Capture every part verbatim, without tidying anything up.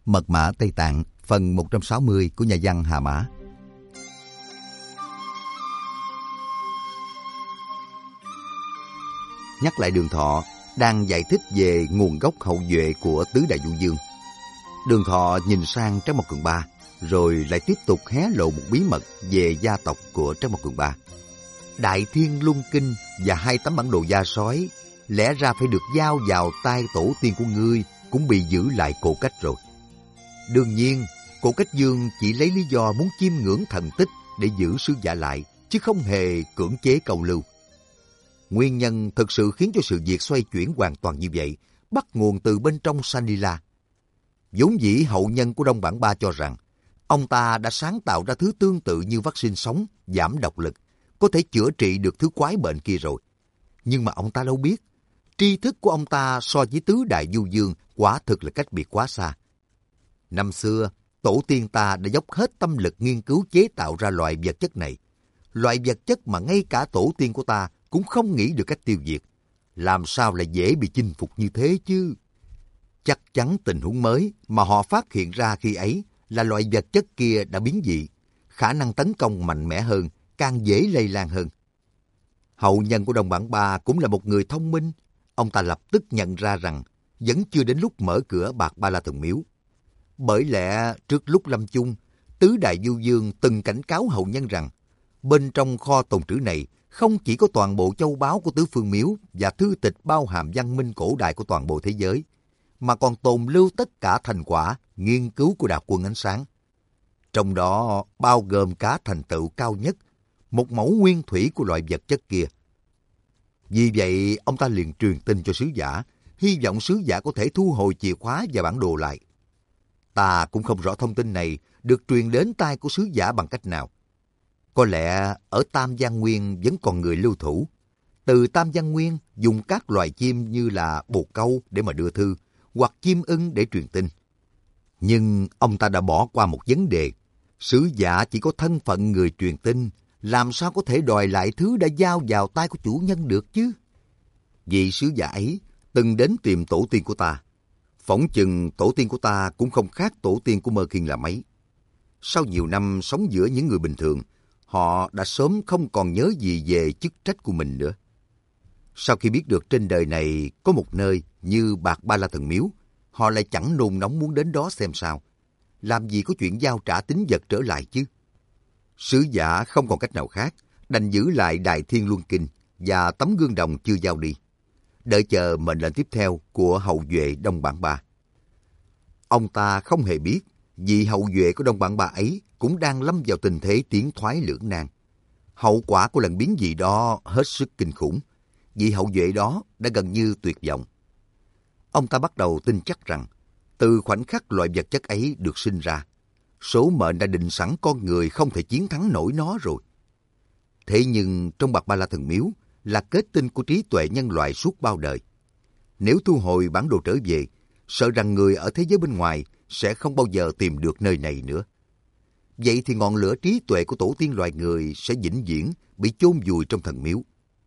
Mật mã Tây Tạng, phần một trăm sáu mươi của nhà văn Hà Mã. Nhắc lại Đường Thọ đang giải thích về nguồn gốc hậu duệ của tứ đại du vương. Đường Thọ nhìn sang Trác Mộc Cường Ba, rồi lại tiếp tục hé lộ một bí mật về gia tộc của Trác Mộc Cường Ba. Đại Thiên Luân Kinh và hai tấm bản đồ da sói lẽ ra phải được giao vào tay tổ tiên của ngươi, cũng bị giữ lại Cổ Cách rồi. Đương nhiên, Cổ Cách Vương chỉ lấy lý do muốn chiêm ngưỡng thần tích để giữ sứ giả lại, chứ không hề cưỡng chế câu lưu. Nguyên nhân thực sự khiến cho sự việc xoay chuyển hoàn toàn như vậy bắt nguồn từ bên trong Sanila. Vốn dĩ hậu nhân của Đông Bản Ba cho rằng ông ta đã sáng tạo ra thứ tương tự như vaccine sống, giảm độc lực, có thể chữa trị được thứ quái bệnh kia rồi. Nhưng mà ông ta đâu biết, tri thức của ông ta so với tứ đại du vương quả thực là cách biệt quá xa. Năm xưa, tổ tiên ta đã dốc hết tâm lực nghiên cứu chế tạo ra loại vật chất này. Loại vật chất mà ngay cả tổ tiên của ta cũng không nghĩ được cách tiêu diệt. Làm sao lại dễ bị chinh phục như thế chứ? Chắc chắn tình huống mới mà họ phát hiện ra khi ấy là loại vật chất kia đã biến dị, khả năng tấn công mạnh mẽ hơn, càng dễ lây lan hơn. Hậu nhân của Đông Bản Ba cũng là một người thông minh. Ông ta lập tức nhận ra rằng vẫn chưa đến lúc mở cửa Bạc Ba La Thần Miếu. Bởi lẽ trước lúc lâm chung, tứ đại du vương từng cảnh cáo hậu nhân rằng bên trong kho tồn trữ này không chỉ có toàn bộ châu báu của tứ phương miếu và thư tịch bao hàm văn minh cổ đại của toàn bộ thế giới, mà còn tồn lưu tất cả thành quả nghiên cứu của Đạo Quân Ánh Sáng. Trong đó bao gồm cả thành tựu cao nhất, một mẫu nguyên thủy của loại vật chất kia. Vì vậy, ông ta liền truyền tin cho sứ giả, hy vọng sứ giả có thể thu hồi chìa khóa và bản đồ lại. Ta cũng không rõ thông tin này được truyền đến tai của sứ giả bằng cách nào. Có lẽ ở Tam Giang Nguyên vẫn còn người lưu thủ. Từ Tam Giang Nguyên dùng các loài chim như là bồ câu để mà đưa thư, hoặc chim ưng để truyền tin. Nhưng ông ta đã bỏ qua một vấn đề. Sứ giả chỉ có thân phận người truyền tin, làm sao có thể đòi lại thứ đã giao vào tay của chủ nhân được chứ? Vị sứ giả ấy từng đến tìm tổ tiên của ta. Phỏng chừng tổ tiên của ta cũng không khác tổ tiên của Mơ Khiên là mấy. Sau nhiều năm sống giữa những người bình thường, họ đã sớm không còn nhớ gì về chức trách của mình nữa. Sau khi biết được trên đời này có một nơi như Bạc Ba La Thần Miếu, họ lại chẳng nôn nóng muốn đến đó xem sao. Làm gì có chuyện giao trả tín vật trở lại chứ? Sứ giả không còn cách nào khác, đành giữ lại Đại Thiên Luân Kinh và tấm gương đồng chưa giao đi, đợi chờ mệnh lệnh tiếp theo của hậu duệ Đông Bản Ba. Ông ta không hề biết, vì hậu duệ của Đông Bản Ba ấy cũng đang lâm vào tình thế tiến thoái lưỡng nan. Hậu quả của lần biến dị đó hết sức kinh khủng. Vị hậu duệ đó đã gần như tuyệt vọng. Ông ta bắt đầu tin chắc rằng, từ khoảnh khắc loại vật chất ấy được sinh ra, số mệnh đã định sẵn con người không thể chiến thắng nổi nó rồi. Thế nhưng trong Bạc Ba La Thần Miếu là kết tinh của trí tuệ nhân loại suốt bao đời. Nếu thu hồi bản đồ trở về, sợ rằng người ở thế giới bên ngoài sẽ không bao giờ tìm được nơi này nữa. Vậy thì ngọn lửa trí tuệ của tổ tiên loài người sẽ vĩnh viễn bị chôn vùi trong thần miếu.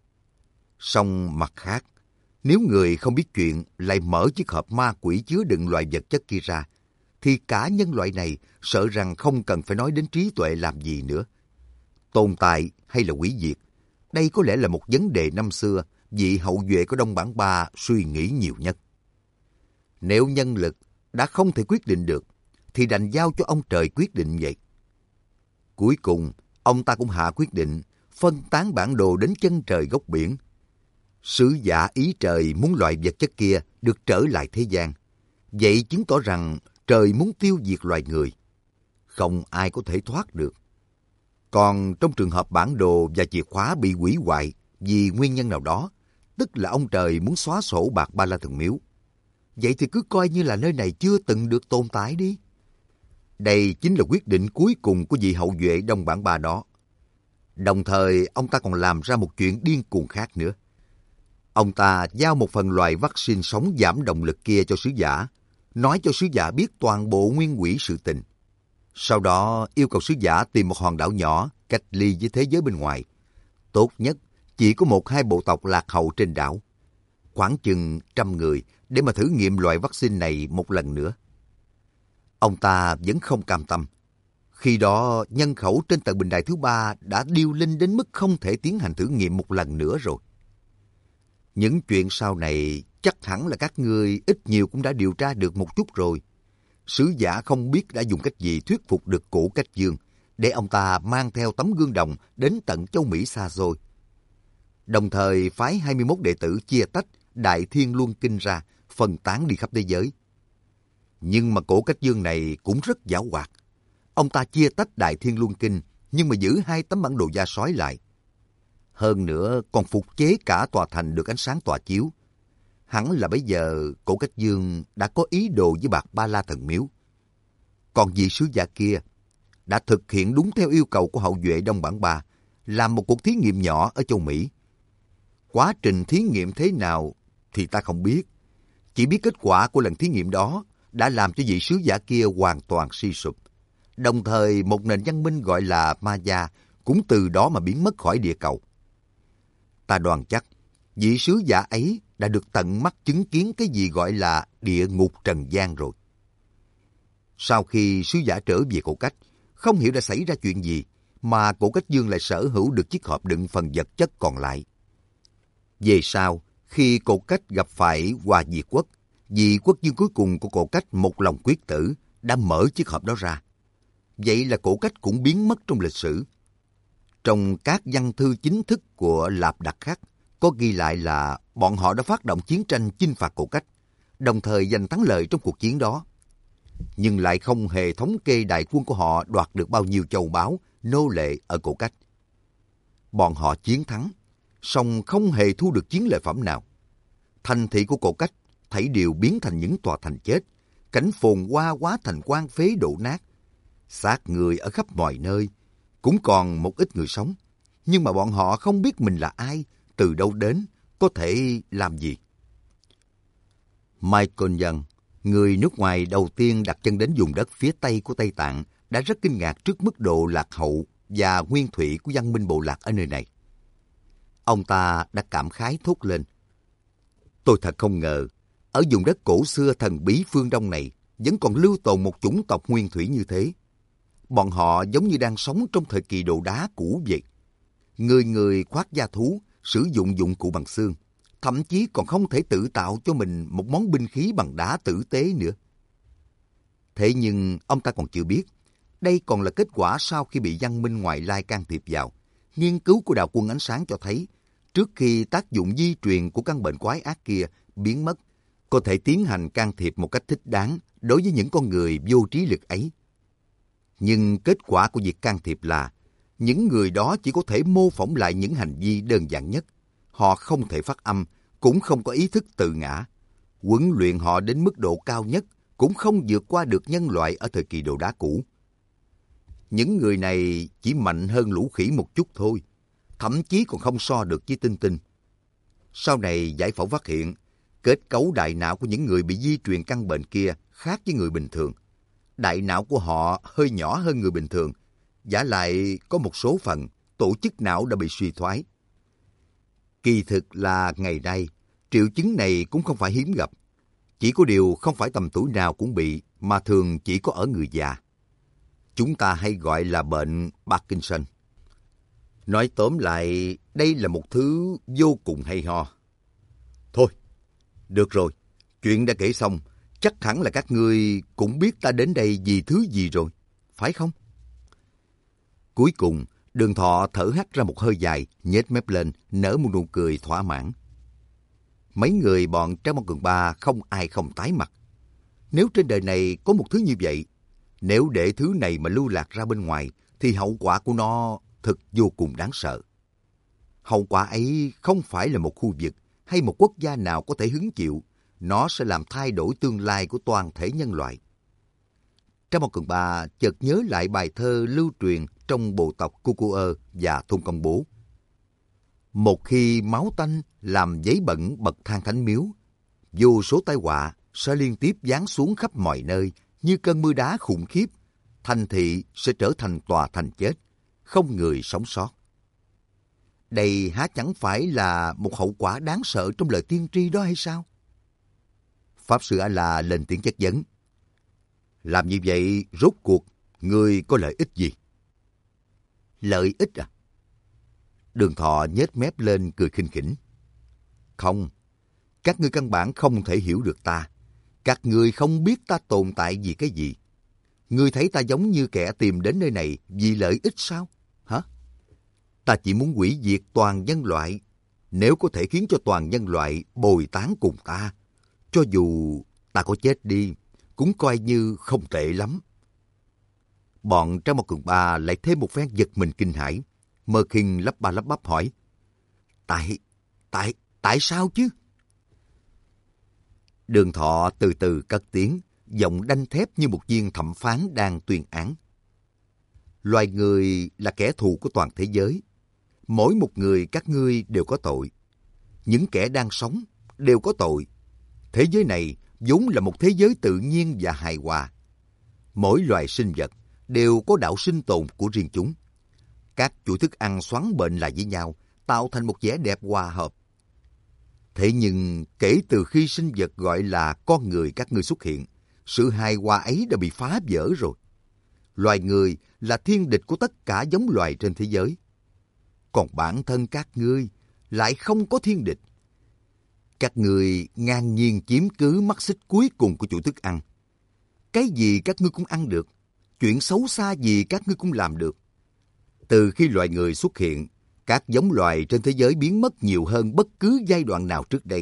Song mặt khác, nếu người không biết chuyện lại mở chiếc hộp ma quỷ chứa đựng loại vật chất kia ra, thì cả nhân loại này sợ rằng không cần phải nói đến trí tuệ làm gì nữa. Tồn tại hay là hủy diệt, đây có lẽ là một vấn đề năm xưa vị hậu duệ của Đông Bản Ba suy nghĩ nhiều nhất. Nếu nhân lực đã không thể quyết định được, thì đành giao cho ông trời quyết định vậy. Cuối cùng, ông ta cũng hạ quyết định phân tán bản đồ đến chân trời góc biển. Sứ giả ý trời muốn loại vật chất kia được trở lại thế gian. Vậy chứng tỏ rằng trời muốn tiêu diệt loài người. Không ai có thể thoát được. Còn trong trường hợp bản đồ và chìa khóa bị hủy hoại vì nguyên nhân nào đó, tức là ông trời muốn xóa sổ Bạc Ba La Thần Miếu. Vậy thì cứ coi như là nơi này chưa từng được tồn tại đi. Đây chính là quyết định cuối cùng của vị hậu duệ Đông Bản Ba đó. Đồng thời, ông ta còn làm ra một chuyện điên cuồng khác nữa. Ông ta giao một phần loại vaccine sống giảm động lực kia cho sứ giả, nói cho sứ giả biết toàn bộ nguyên quỹ sự tình. Sau đó yêu cầu sứ giả tìm một hòn đảo nhỏ cách ly với thế giới bên ngoài. Tốt nhất chỉ có một hai bộ tộc lạc hậu trên đảo. Khoảng chừng trăm người để mà thử nghiệm loại vaccine này một lần nữa. Ông ta vẫn không cam tâm. Khi đó, nhân khẩu trên tầng bình đài thứ ba đã điêu linh đến mức không thể tiến hành thử nghiệm một lần nữa rồi. Những chuyện sau này chắc hẳn là các ngươi ít nhiều cũng đã điều tra được một chút rồi. Sứ giả không biết đã dùng cách gì thuyết phục được Cổ Cách Dương để ông ta mang theo tấm gương đồng đến tận châu Mỹ xa xôi. Đồng thời phái hai mươi mốt đệ tử chia tách Đại Thiên Luân Kinh ra, phân tán đi khắp thế giới. Nhưng mà Cổ Cách Dương này cũng rất giảo hoạt. Ông ta chia tách Đại Thiên Luân Kinh, nhưng mà giữ hai tấm bản đồ da sói lại. Hơn nữa còn phục chế cả tòa thành được ánh sáng tỏa chiếu. Hẳn là bây giờ Cổ Cách Dương đã có ý đồ với Bạc Ba La Thần Miếu. Còn vị sứ giả kia đã thực hiện đúng theo yêu cầu của hậu duệ Đông Bản Ba, làm một cuộc thí nghiệm nhỏ ở châu Mỹ. Quá trình thí nghiệm thế nào thì ta không biết. Chỉ biết kết quả của lần thí nghiệm đó đã làm cho vị sứ giả kia hoàn toàn suy sụp. Đồng thời một nền văn minh gọi là Maya cũng từ đó mà biến mất khỏi địa cầu. Ta đoán chắc vị sứ giả ấy đã được tận mắt chứng kiến cái gì gọi là địa ngục trần gian rồi. Sau khi sứ giả trở về Cổ Cách, không hiểu đã xảy ra chuyện gì mà Cổ Cách Dương lại sở hữu được chiếc hộp đựng phần vật chất còn lại. Về sau, khi Cổ Cách gặp phải Hoa Diệt Quốc, vị quốc vương cuối cùng của Cổ Cách một lòng quyết tử đã mở chiếc hộp đó ra. Vậy là Cổ Cách cũng biến mất trong lịch sử. Trong các văn thư chính thức của Lạp Đặc Khắc có ghi lại là bọn họ đã phát động chiến tranh chinh phạt Cổ Cách, đồng thời giành thắng lợi trong cuộc chiến đó. Nhưng lại không hề thống kê đại quân của họ đoạt được bao nhiêu châu báu, nô lệ ở Cổ Cách. Bọn họ chiến thắng, song không hề thu được chiến lợi phẩm nào. Thành thị của Cổ Cách thảy đều biến thành những tòa thành chết, cảnh phồn hoa hóa thành quan phế đổ nát. Xác người ở khắp mọi nơi, cũng còn một ít người sống. Nhưng mà bọn họ không biết mình là ai, từ đâu đến, có thể làm gì. Michael Young, người nước ngoài đầu tiên đặt chân đến vùng đất phía Tây của Tây Tạng, đã rất kinh ngạc trước mức độ lạc hậu và nguyên thủy của văn minh bộ lạc ở nơi này. Ông ta đã cảm khái thốt lên: tôi thật không ngờ, ở vùng đất cổ xưa thần bí phương Đông này, vẫn còn lưu tồn một chủng tộc nguyên thủy như thế. Bọn họ giống như đang sống trong thời kỳ đồ đá cũ vậy. Người người khoác da thú, sử dụng dụng cụ bằng xương, thậm chí còn không thể tự tạo cho mình một món binh khí bằng đá tử tế nữa. Thế nhưng ông ta còn chưa biết, đây còn là kết quả sau khi bị văn minh ngoại lai can thiệp vào. Nghiên cứu của đạo quân ánh sáng cho thấy, trước khi tác dụng di truyền của căn bệnh quái ác kia biến mất, có thể tiến hành can thiệp một cách thích đáng đối với những con người vô trí lực ấy. Nhưng kết quả của việc can thiệp là những người đó chỉ có thể mô phỏng lại những hành vi đơn giản nhất. Họ không thể phát âm, cũng không có ý thức tự ngã. Huấn luyện họ đến mức độ cao nhất cũng không vượt qua được nhân loại ở thời kỳ đồ đá cũ. Những người này chỉ mạnh hơn lũ khỉ một chút thôi, thậm chí còn không so được với tinh tinh. Sau này giải phẫu phát hiện, kết cấu đại não của những người bị di truyền căn bệnh kia khác với người bình thường. Đại não của họ hơi nhỏ hơn người bình thường, vả lại có một số phần tổ chức não đã bị suy thoái. Kỳ thực là ngày nay, triệu chứng này cũng không phải hiếm gặp. Chỉ có điều không phải tầm tuổi nào cũng bị, mà thường chỉ có ở người già. Chúng ta hay gọi là bệnh Parkinson. Nói tóm lại, đây là một thứ vô cùng hay ho. Thôi, được rồi, chuyện đã kể xong, chắc hẳn là các ngươi cũng biết ta đến đây vì thứ gì rồi, phải không? Cuối cùng, Đường Thọ thở hắt ra một hơi dài, nhếch mép lên, nở một nụ cười thỏa mãn. Mấy người bọn Trái Bom Cường Ba không ai không tái mặt. Nếu trên đời này có một thứ như vậy, nếu để thứ này mà lưu lạc ra bên ngoài, thì hậu quả của nó thật vô cùng đáng sợ. Hậu quả ấy không phải là một khu vực hay một quốc gia nào có thể hứng chịu, nó sẽ làm thay đổi tương lai của toàn thể nhân loại. Trái Bom Cường Ba chợt nhớ lại bài thơ lưu truyền trong bộ tộc Cucuơ và Thôn Công Bố. Một khi máu tanh làm giấy bẩn bậc thang thánh miếu, vô số tai họa sẽ liên tiếp giáng xuống khắp mọi nơi như cơn mưa đá khủng khiếp, thành thị sẽ trở thành tòa thành chết, không người sống sót. Đây há chẳng phải là một hậu quả đáng sợ trong lời tiên tri đó hay sao? Pháp sư A-la lên tiếng chất vấn. Làm như vậy rốt cuộc ngươi có lợi ích gì? Lợi ích à? Đường Thọ nhếch mép lên cười khinh khỉnh. Không, các ngươi căn bản không thể hiểu được ta. Các ngươi không biết ta tồn tại vì cái gì. Ngươi thấy ta giống như kẻ tìm đến nơi này vì lợi ích sao? Hả? Ta chỉ muốn hủy diệt toàn nhân loại. Nếu có thể khiến cho toàn nhân loại bồi tán cùng ta, cho dù ta có chết đi, cũng coi như không tệ lắm. Bọn Trang Một Cường Ba lại thêm một phen giật mình kinh hãi. Mơ Khinh lắp ba lắp bắp hỏi. Tại, tại, tại sao chứ? Đường Thọ từ từ cất tiếng, giọng đanh thép như một viên thẩm phán đang tuyên án. Loài người là kẻ thù của toàn thế giới. Mỗi một người các ngươi đều có tội. Những kẻ đang sống đều có tội. Thế giới này vốn là một thế giới tự nhiên và hài hòa. Mỗi loài sinh vật đều có đạo sinh tồn của riêng chúng. Các chuỗi thức ăn xoắn bệnh lại với nhau, tạo thành một vẻ đẹp hòa hợp. Thế nhưng kể từ khi sinh vật gọi là con người các ngươi xuất hiện, sự hài hòa ấy đã bị phá vỡ rồi. Loài người là thiên địch của tất cả giống loài trên thế giới. Còn bản thân các ngươi lại không có thiên địch. Các ngươi ngang nhiên chiếm cứ mắt xích cuối cùng của chuỗi thức ăn. Cái gì các ngươi cũng ăn được, chuyện xấu xa gì các ngươi cũng làm được. Từ khi loài người xuất hiện, các giống loài trên thế giới biến mất nhiều hơn bất cứ giai đoạn nào trước đây.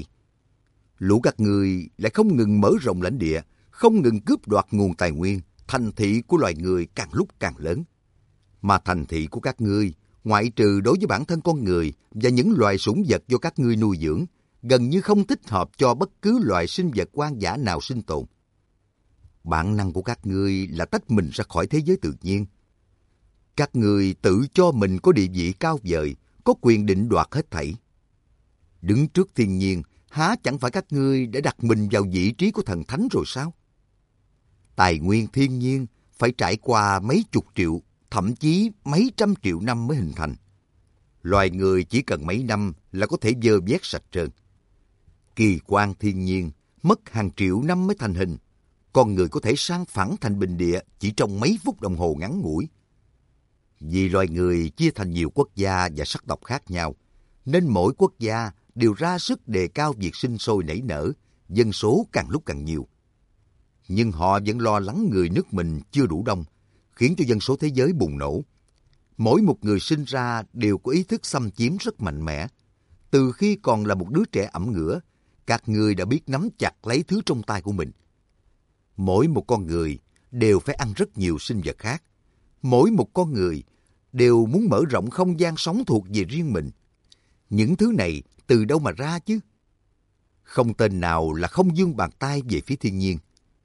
Lũ các ngươi lại không ngừng mở rộng lãnh địa, không ngừng cướp đoạt nguồn tài nguyên, thành thị của loài người càng lúc càng lớn. Mà thành thị của các ngươi, ngoại trừ đối với bản thân con người và những loài sủng vật do các ngươi nuôi dưỡng, gần như không thích hợp cho bất cứ loài sinh vật hoang dã nào sinh tồn. Bản năng của các ngươi là tách mình ra khỏi thế giới tự nhiên. Các ngươi tự cho mình có địa vị cao vời, có quyền định đoạt hết thảy. Đứng trước thiên nhiên, há chẳng phải các ngươi đã đặt mình vào vị trí của thần thánh rồi sao? Tài nguyên thiên nhiên phải trải qua mấy chục triệu, thậm chí mấy trăm triệu năm mới hình thành. Loài người chỉ cần mấy năm là có thể dơ vét sạch trơn. Kỳ quan thiên nhiên mất hàng triệu năm mới thành hình. Con người có thể sang phẳng thành bình địa chỉ trong mấy phút đồng hồ ngắn ngủi. Vì loài người chia thành nhiều quốc gia và sắc tộc khác nhau, nên mỗi quốc gia đều ra sức đề cao việc sinh sôi nảy nở, dân số càng lúc càng nhiều. Nhưng họ vẫn lo lắng người nước mình chưa đủ đông, khiến cho dân số thế giới bùng nổ. Mỗi một người sinh ra đều có ý thức xâm chiếm rất mạnh mẽ. Từ khi còn là một đứa trẻ ẩm ngửa, các ngươi đã biết nắm chặt lấy thứ trong tay của mình. Mỗi một con người đều phải ăn rất nhiều sinh vật khác. Mỗi một con người đều muốn mở rộng không gian sống thuộc về riêng mình. Những thứ này từ đâu mà ra chứ? Không tên nào là không vươn bàn tay về phía thiên nhiên.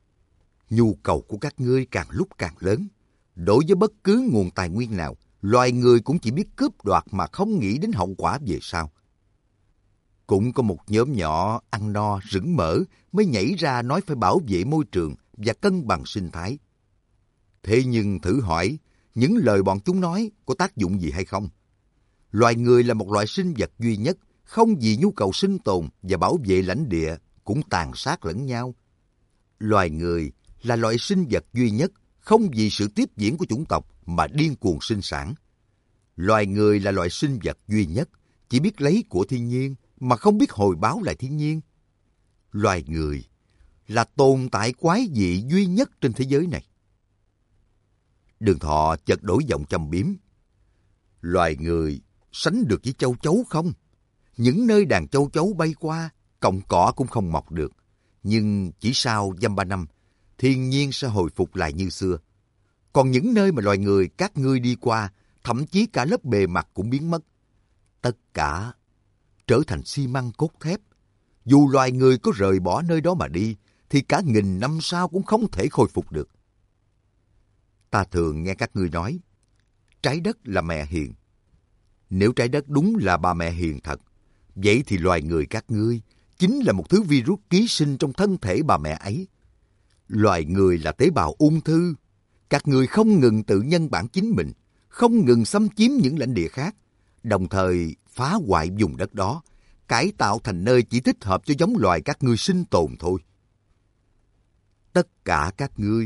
Nhu cầu của các ngươi càng lúc càng lớn. Đối với bất cứ nguồn tài nguyên nào, loài người cũng chỉ biết cướp đoạt mà không nghĩ đến hậu quả về sau. Cũng có một nhóm nhỏ ăn no rững mỡ mới nhảy ra nói phải bảo vệ môi trường và cân bằng sinh thái. Thế nhưng thử hỏi, những lời bọn chúng nói có tác dụng gì hay không? Loài người là một loại sinh vật duy nhất, không vì nhu cầu sinh tồn và bảo vệ lãnh địa cũng tàn sát lẫn nhau. Loài người là loại sinh vật duy nhất, không vì sự tiếp diễn của chủng tộc mà điên cuồng sinh sản. Loài người là loại sinh vật duy nhất, chỉ biết lấy của thiên nhiên mà không biết hồi báo lại thiên nhiên. Loài người là tồn tại quái dị duy nhất trên thế giới này. Đường Thọ chợt đổi giọng châm biếm. Loài người sánh được với châu chấu không? Những nơi đàn châu chấu bay qua, cọng cỏ cũng không mọc được. Nhưng chỉ sau dăm ba năm, thiên nhiên sẽ hồi phục lại như xưa. Còn những nơi mà loài người các ngươi đi qua, thậm chí cả lớp bề mặt cũng biến mất. Tất cả trở thành xi măng cốt thép. Dù loài người có rời bỏ nơi đó mà đi, thì cả nghìn năm sau cũng không thể khôi phục được. Ta thường nghe các ngươi nói, trái đất là mẹ hiền. Nếu trái đất đúng là bà mẹ hiền thật, vậy thì loài người các ngươi chính là một thứ virus ký sinh trong thân thể bà mẹ ấy. Loài người là tế bào ung thư. Các ngươi không ngừng tự nhân bản chính mình, không ngừng xâm chiếm những lãnh địa khác, đồng thời phá hoại vùng đất đó, cải tạo thành nơi chỉ thích hợp cho giống loài các ngươi sinh tồn thôi. Tất cả các ngươi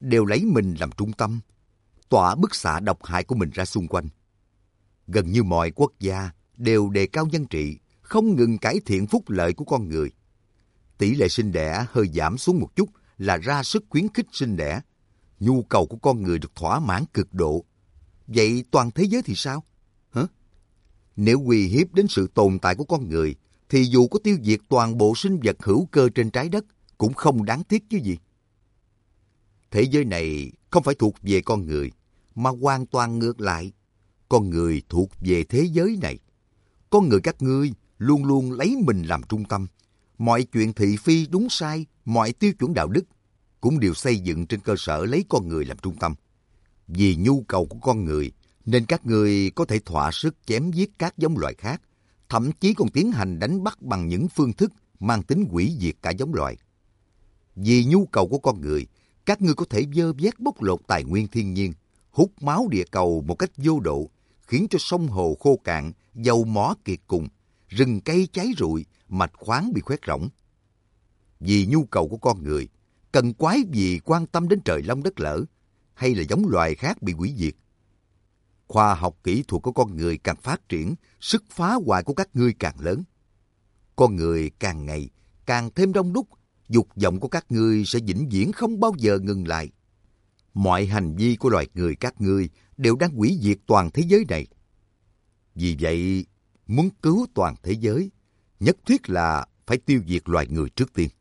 đều lấy mình làm trung tâm, tỏa bức xạ độc hại của mình ra xung quanh. Gần như mọi quốc gia đều đề cao nhân trị, không ngừng cải thiện phúc lợi của con người. Tỷ lệ sinh đẻ hơi giảm xuống một chút là ra sức khuyến khích sinh đẻ. Nhu cầu của con người được thỏa mãn cực độ. Vậy toàn thế giới thì sao? Hả? Nếu uy hiếp đến sự tồn tại của con người, thì dù có tiêu diệt toàn bộ sinh vật hữu cơ trên trái đất cũng không đáng tiếc chứ gì. Thế giới này không phải thuộc về con người, mà hoàn toàn ngược lại. Con người thuộc về thế giới này. Con người các ngươi luôn luôn lấy mình làm trung tâm. Mọi chuyện thị phi đúng sai, mọi tiêu chuẩn đạo đức cũng đều xây dựng trên cơ sở lấy con người làm trung tâm. Vì nhu cầu của con người, nên các ngươi có thể thỏa sức chém giết các giống loài khác, thậm chí còn tiến hành đánh bắt bằng những phương thức mang tính hủy diệt cả giống loài. Vì nhu cầu của con người, các ngươi có thể vơ vét bóc lột tài nguyên thiên nhiên, hút máu địa cầu một cách vô độ, khiến cho sông hồ khô cạn, dầu mỏ kiệt cùng, rừng cây cháy rụi, mạch khoáng bị khoét rỗng. Vì nhu cầu của con người, cần quái gì quan tâm đến trời long đất lở, hay là giống loài khác bị hủy diệt. Khoa học kỹ thuật của con người càng phát triển, sức phá hoại của các ngươi càng lớn. Con người càng ngày càng thêm đông đúc, dục vọng của các ngươi sẽ vĩnh viễn không bao giờ ngừng lại. Mọi hành vi của loài người các ngươi đều đang hủy diệt toàn thế giới này. Vì vậy, muốn cứu toàn thế giới, nhất thiết là phải tiêu diệt loài người trước tiên.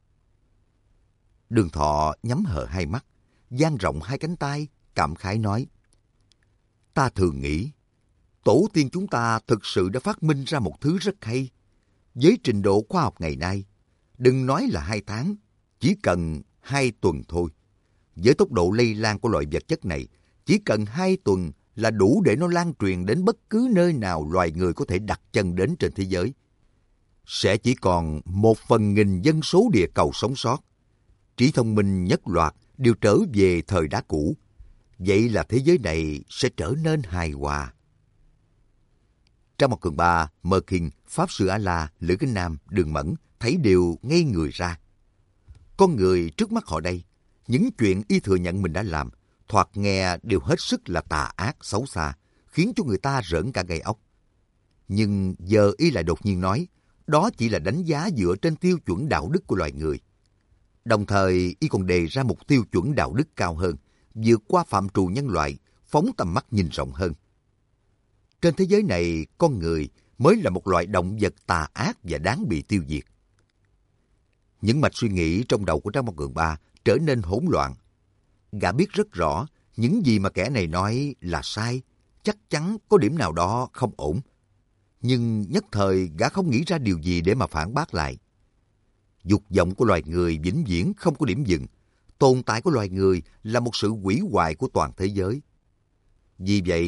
Đường Thọ nhắm hờ hai mắt, dang rộng hai cánh tay, cảm khái nói: Ta thường nghĩ, tổ tiên chúng ta thực sự đã phát minh ra một thứ rất hay. Với trình độ khoa học ngày nay, đừng nói là hai tháng, chỉ cần hai tuần thôi. Với tốc độ lây lan của loại vật chất này, chỉ cần hai tuần là đủ để nó lan truyền đến bất cứ nơi nào loài người có thể đặt chân đến trên thế giới. Sẽ chỉ còn một phần nghìn dân số địa cầu sống sót. Trí thông minh nhất loạt đều trở về thời đá cũ. Vậy là thế giới này sẽ trở nên hài hòa. Trong một cường ba, Mơ Kinh, Pháp Sư A-la, Lữ Kính Nam, Đường Mẫn thấy đều ngây người ra. Con người trước mắt họ đây, những chuyện y thừa nhận mình đã làm, thoạt nghe đều hết sức là tà ác, xấu xa, khiến cho người ta rợn cả gai óc. Nhưng giờ y lại đột nhiên nói, đó chỉ là đánh giá dựa trên tiêu chuẩn đạo đức của loài người. Đồng thời, y còn đề ra một tiêu chuẩn đạo đức cao hơn, vượt qua phạm trù nhân loại, phóng tầm mắt nhìn rộng hơn. Trên thế giới này, con người mới là một loại động vật tà ác và đáng bị tiêu diệt. Những mạch suy nghĩ trong đầu của Trang Một Cường Ba trở nên hỗn loạn. Gã biết rất rõ, những gì mà kẻ này nói là sai, chắc chắn có điểm nào đó không ổn. Nhưng nhất thời gã không nghĩ ra điều gì để mà phản bác lại. Dục vọng của loài người vĩnh viễn không có điểm dừng. Tồn tại của loài người là một sự hủy hoại của toàn thế giới. Vì vậy,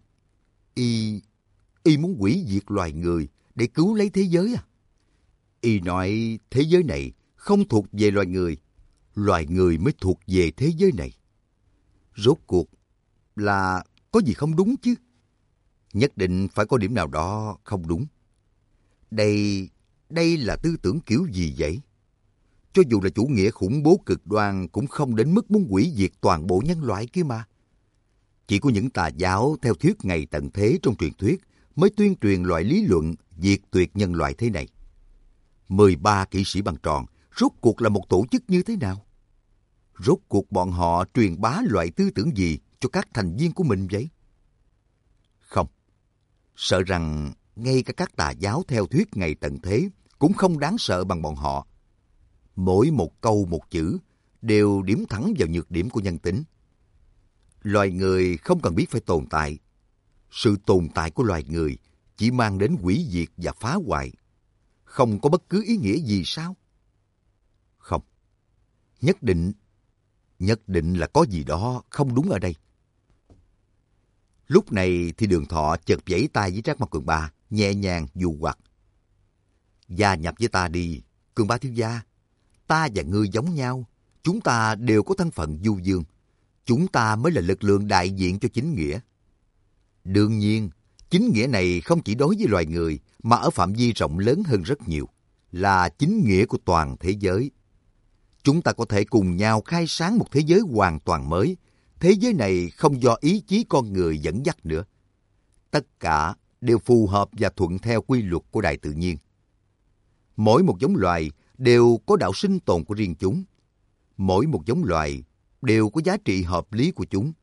y, y muốn hủy diệt loài người để cứu lấy thế giới à? Y nói thế giới này không thuộc về loài người, loài người mới thuộc về thế giới này. Rốt cuộc là có gì không đúng chứ? Nhất định phải có điểm nào đó không đúng. Đây, đây là tư tưởng kiểu gì vậy? Cho dù là chủ nghĩa khủng bố cực đoan cũng không đến mức muốn hủy diệt toàn bộ nhân loại kia mà. Chỉ có những tà giáo theo thuyết ngày tận thế trong truyền thuyết mới tuyên truyền loại lý luận diệt tuyệt nhân loại thế này. mười ba kỵ sĩ bằng tròn rốt cuộc là một tổ chức như thế nào? Rốt cuộc bọn họ truyền bá loại tư tưởng gì cho các thành viên của mình vậy? Không, sợ rằng ngay cả các tà giáo theo thuyết ngày tận thế cũng không đáng sợ bằng bọn họ. Mỗi một câu một chữ đều điểm thẳng vào nhược điểm của nhân tính. Loài người không cần biết phải tồn tại. Sự tồn tại của loài người chỉ mang đến hủy diệt và phá hoại. Không có bất cứ ý nghĩa gì sao? Không. Nhất định, nhất định là có gì đó không đúng ở đây. Lúc này thì Đường Thọ chợt vẫy tay với Trác Mộc Cường Ba, nhẹ nhàng dụ hoặc. Gia nhập với ta đi, Cường Ba thiếu gia. Ta và ngươi giống nhau, chúng ta đều có thân phận du dương. Chúng ta mới là lực lượng đại diện cho chính nghĩa. Đương nhiên, chính nghĩa này không chỉ đối với loài người, mà ở phạm vi rộng lớn hơn rất nhiều, là chính nghĩa của toàn thế giới. chúng ta có thể cùng nhau khai sáng một thế giới hoàn toàn mới. Thế giới này không do ý chí con người dẫn dắt nữa. Tất cả đều phù hợp và thuận theo quy luật của đại tự nhiên. Mỗi một giống loài đều có đạo sinh tồn của riêng chúng. Mỗi một giống loài đều có giá trị hợp lý của chúng.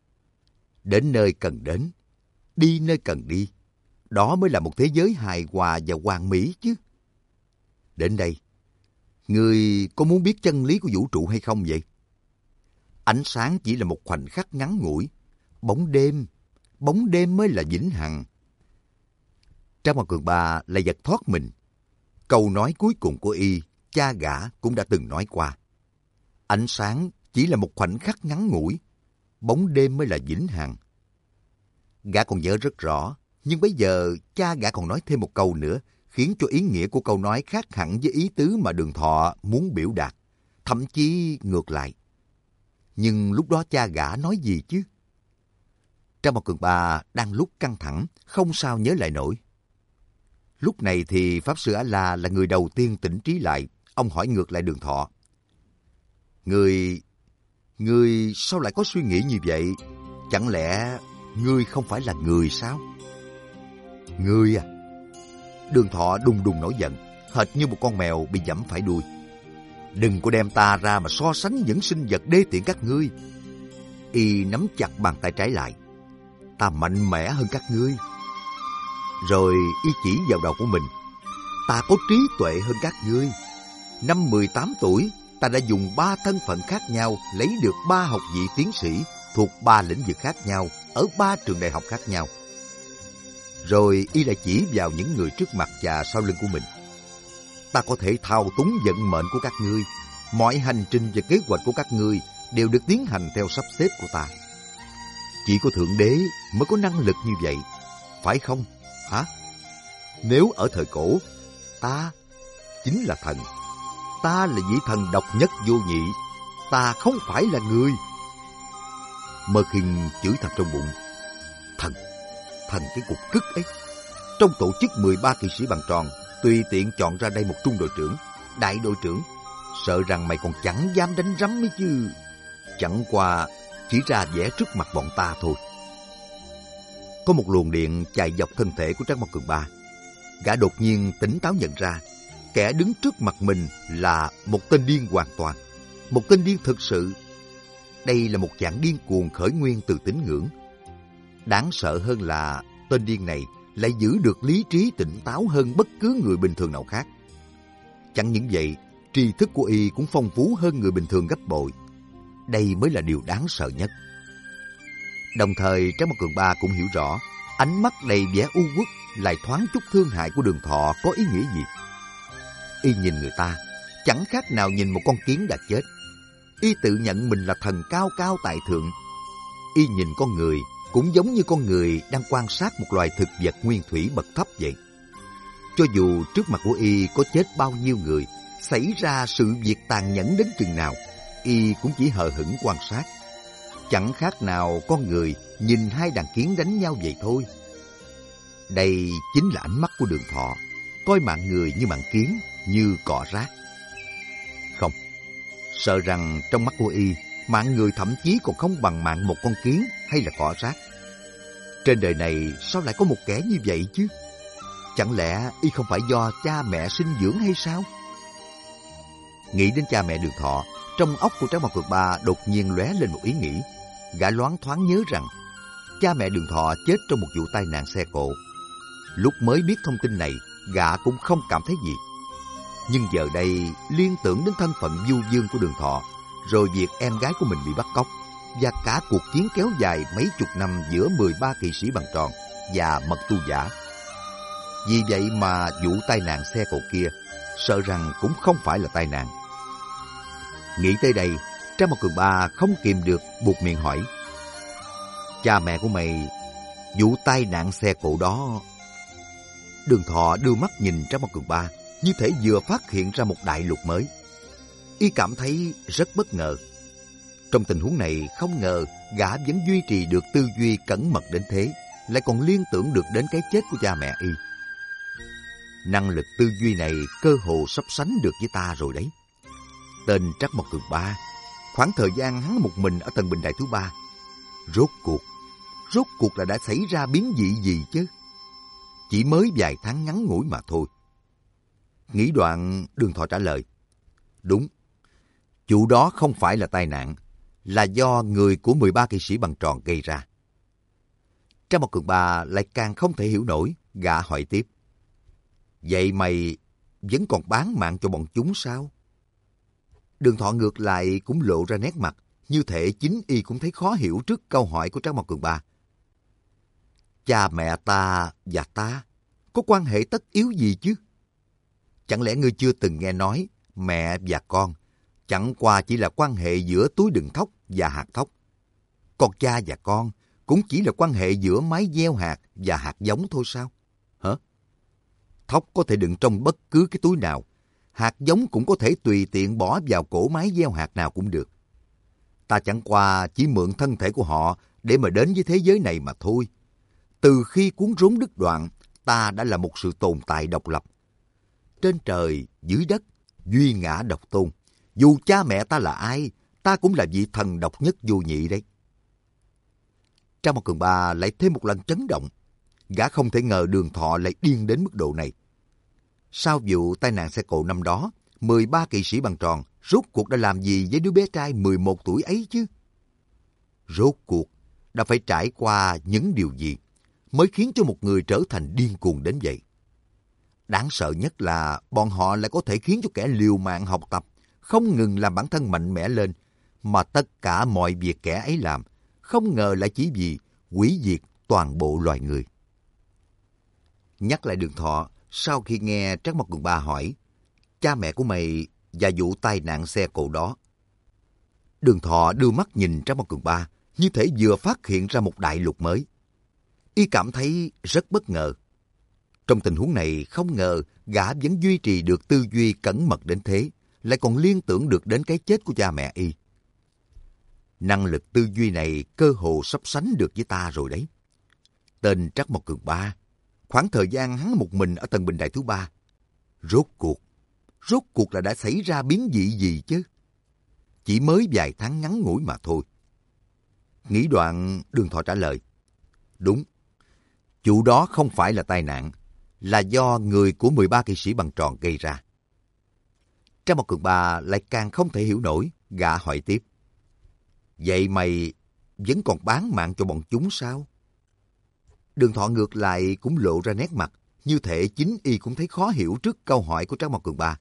Đến nơi cần đến, đi nơi cần đi. Đó mới là một thế giới hài hòa và hoàn mỹ chứ. Đến đây, ngươi có muốn biết chân lý của vũ trụ hay không vậy? Ánh sáng chỉ là một khoảnh khắc ngắn ngủi. Bóng đêm, bóng đêm mới là vĩnh hằng. Trang Mặt Cường Ba lại giật thoát mình. Câu nói cuối cùng của y, cha gã cũng đã từng nói qua. Ánh sáng chỉ là một khoảnh khắc ngắn ngủi. Bóng đêm mới là vĩnh hằng. Gã còn nhớ rất rõ, nhưng bây giờ cha gã còn nói thêm một câu nữa, khiến cho ý nghĩa của câu nói khác hẳn với ý tứ mà Đường Thọ muốn biểu đạt, thậm chí ngược lại. Nhưng lúc đó cha gã nói gì chứ? Trang Mặt Cường Ba đang lúc căng thẳng, không sao nhớ lại nổi. Lúc này thì Pháp Sư A-La là người đầu tiên tỉnh trí lại. Ông hỏi ngược lại Đường Thọ. Người... Người sao lại có suy nghĩ như vậy? Chẳng lẽ ngươi không phải là người sao? Ngươi à? Đường Thọ đùng đùng nổi giận, hệt như một con mèo bị giẫm phải đuôi. Đừng có đem ta ra mà so sánh những sinh vật đê tiện các ngươi. Y nắm chặt bàn tay trái lại. Ta mạnh mẽ hơn các ngươi. Rồi y chỉ vào đầu của mình. Ta có trí tuệ hơn các ngươi. Năm mười tám tuổi, ta đã dùng ba thân phận khác nhau lấy được ba học vị tiến sĩ thuộc ba lĩnh vực khác nhau ở ba trường đại học khác nhau. Rồi y lại chỉ vào những người trước mặt và sau lưng của mình. Ta có thể thao túng vận mệnh của các ngươi. Mọi hành trình và kế hoạch của các ngươi đều được tiến hành theo sắp xếp của ta. Chỉ có Thượng Đế mới có năng lực như vậy, phải không? Hả? Nếu ở thời cổ, ta chính là thần. Ta là vị thần độc nhất vô nhị. Ta không phải là người. Mơ Khinh chửi thầm trong bụng. Thần, thần cái cục cứt ấy. Trong tổ chức mười ba kỵ sĩ bằng tròn, tùy tiện chọn ra đây một trung đội trưởng, đại đội trưởng. Sợ rằng mày còn chẳng dám đánh rắm ấy chứ. Chẳng qua chỉ ra vẻ trước mặt bọn ta thôi. Có một luồng điện chạy dọc thân thể của Trác Mộc Cường Ba. Gã đột nhiên tỉnh táo nhận ra, kẻ đứng trước mặt mình là một tên điên hoàn toàn. Một tên điên thực sự. Đây là một dạng điên cuồng khởi nguyên từ tín ngưỡng. Đáng sợ hơn là tên điên này lại giữ được lý trí tỉnh táo hơn bất cứ người bình thường nào khác. Chẳng những vậy, tri thức của y cũng phong phú hơn người bình thường gấp bội. Đây mới là điều đáng sợ nhất. Đồng thời, Trác Mộc Cường Ba cũng hiểu rõ, ánh mắt đầy vẻ u uất lại thoáng chút thương hại của Đường Thọ có ý nghĩa gì. Y nhìn người ta, chẳng khác nào nhìn một con kiến đã chết. Y tự nhận mình là thần cao cao tại thượng. Y nhìn con người cũng giống như con người đang quan sát một loài thực vật nguyên thủy bậc thấp vậy. Cho dù trước mặt của Y có chết bao nhiêu người, xảy ra sự việc tàn nhẫn đến chừng nào, Y cũng chỉ hờ hững quan sát. Chẳng khác nào con người nhìn hai đàn kiến đánh nhau vậy thôi. Đây chính là ánh mắt của Đường Thọ, coi mạng người như mạng kiến, như cọ rác. Không, sợ rằng trong mắt của Y, mạng người thậm chí còn không bằng mạng một con kiến hay là cọ rác. Trên đời này sao lại có một kẻ như vậy chứ? Chẳng lẽ Y không phải do cha mẹ sinh dưỡng hay sao? Nghĩ đến cha mẹ Đường Thọ, trong óc của Trác Mộc Cường Ba đột nhiên lóe lên một ý nghĩ. Gã loáng thoáng nhớ rằng cha mẹ Đường Thọ chết trong một vụ tai nạn xe cộ. Lúc mới biết thông tin này, gã cũng không cảm thấy gì. Nhưng giờ đây liên tưởng đến thân phận du dương của Đường Thọ, rồi việc em gái của mình bị bắt cóc, và cả cuộc chiến kéo dài mấy chục năm giữa mười ba kỵ sĩ bằng tròn và mật tu giả. Vì vậy mà vụ tai nạn xe cộ kia, sợ rằng cũng không phải là tai nạn. Nghĩ tới đây, Trác Mộc Cường Ba không kìm được buột miệng hỏi. Cha mẹ của mày, vụ tai nạn xe cộ đó... Đường Thọ đưa mắt nhìn Trác Mộc Cường Ba, như thể vừa phát hiện ra một đại lục mới. Y cảm thấy rất bất ngờ. Trong tình huống này, không ngờ gã vẫn duy trì được tư duy cẩn mật đến thế, lại còn liên tưởng được đến cái chết của cha mẹ Y. Năng lực tư duy này cơ hồ sắp sánh được với ta rồi đấy. Tên Trắc Mộc Cường Ba, khoảng thời gian hắn một mình ở tầng bình đài thứ ba. Rốt cuộc, rốt cuộc là đã xảy ra biến dị gì chứ? Chỉ mới vài tháng ngắn ngủi mà thôi. Nghĩ đoạn, Đường Thọ trả lời. Đúng, vụ đó không phải là tai nạn, là do người của mười ba kỵ sĩ bằng tròn gây ra. Trắc Mộc Cường Ba lại càng không thể hiểu nổi, gã hỏi tiếp. Vậy mày vẫn còn bán mạng cho bọn chúng sao? Đường Thọ ngược lại cũng lộ ra nét mặt, như thể chính y cũng thấy khó hiểu trước câu hỏi của Trắc Mộc Cường Ba. Cha mẹ ta và ta có quan hệ tất yếu gì chứ? Chẳng lẽ ngươi chưa từng nghe nói mẹ và con chẳng qua chỉ là quan hệ giữa túi đựng thóc và hạt thóc? Còn cha và con cũng chỉ là quan hệ giữa máy gieo hạt và hạt giống thôi sao? Hả? Thóc có thể đựng trong bất cứ cái túi nào, hạt giống cũng có thể tùy tiện bỏ vào cổ máy gieo hạt nào cũng được. Ta chẳng qua chỉ mượn thân thể của họ để mà đến với thế giới này mà thôi. Từ khi cuốn rốn đứt đoạn, ta đã là một sự tồn tại độc lập. Trên trời, dưới đất, duy ngã độc tôn. Dù cha mẹ ta là ai, ta cũng là vị thần độc nhất vô nhị đấy. Trắc Mộc Cường Ba lại thêm một lần chấn động. Gã không thể ngờ Đường Thọ lại điên đến mức độ này. Sau vụ tai nạn xe cộ năm đó, mười ba kỵ sĩ bằng tròn rốt cuộc đã làm gì với đứa bé trai mười một tuổi ấy chứ? Rốt cuộc đã phải trải qua những điều gì mới khiến cho một người trở thành điên cuồng đến vậy? Đáng sợ nhất là bọn họ lại có thể khiến cho kẻ liều mạng học tập, không ngừng làm bản thân mạnh mẽ lên, mà tất cả mọi việc kẻ ấy làm, không ngờ lại chỉ vì hủy diệt toàn bộ loài người. Nhắc lại Đường Thọ, sau khi nghe Trắc Mộc Cường Ba hỏi, cha mẹ của mày và vụ tai nạn xe cộ đó. Đường Thọ đưa mắt nhìn Trắc Mộc Cường Ba, như thể vừa phát hiện ra một đại lục mới. Y cảm thấy rất bất ngờ. Trong tình huống này, không ngờ gã vẫn duy trì được tư duy cẩn mật đến thế, lại còn liên tưởng được đến cái chết của cha mẹ y. Năng lực tư duy này cơ hồ sắp sánh được với ta rồi đấy. Tên Trắc Mộc Cường Ba, khoảng thời gian hắn một mình ở tầng bình đài thứ ba. Rốt cuộc, rốt cuộc là đã xảy ra biến dị gì chứ? Chỉ mới vài tháng ngắn ngủi mà thôi. Nghĩ đoạn, Đường Thọ trả lời. Đúng, vụ đó không phải là tai nạn, là do người của mười ba kỵ sĩ bằng tròn gây ra. Trắc Mộc Cường Ba lại càng không thể hiểu nổi, gã hỏi tiếp. Vậy mày vẫn còn bán mạng cho bọn chúng sao? Đường Thọ ngược lại cũng lộ ra nét mặt, như thể chính y cũng thấy khó hiểu trước câu hỏi của Trắc Mộc Cường Ba.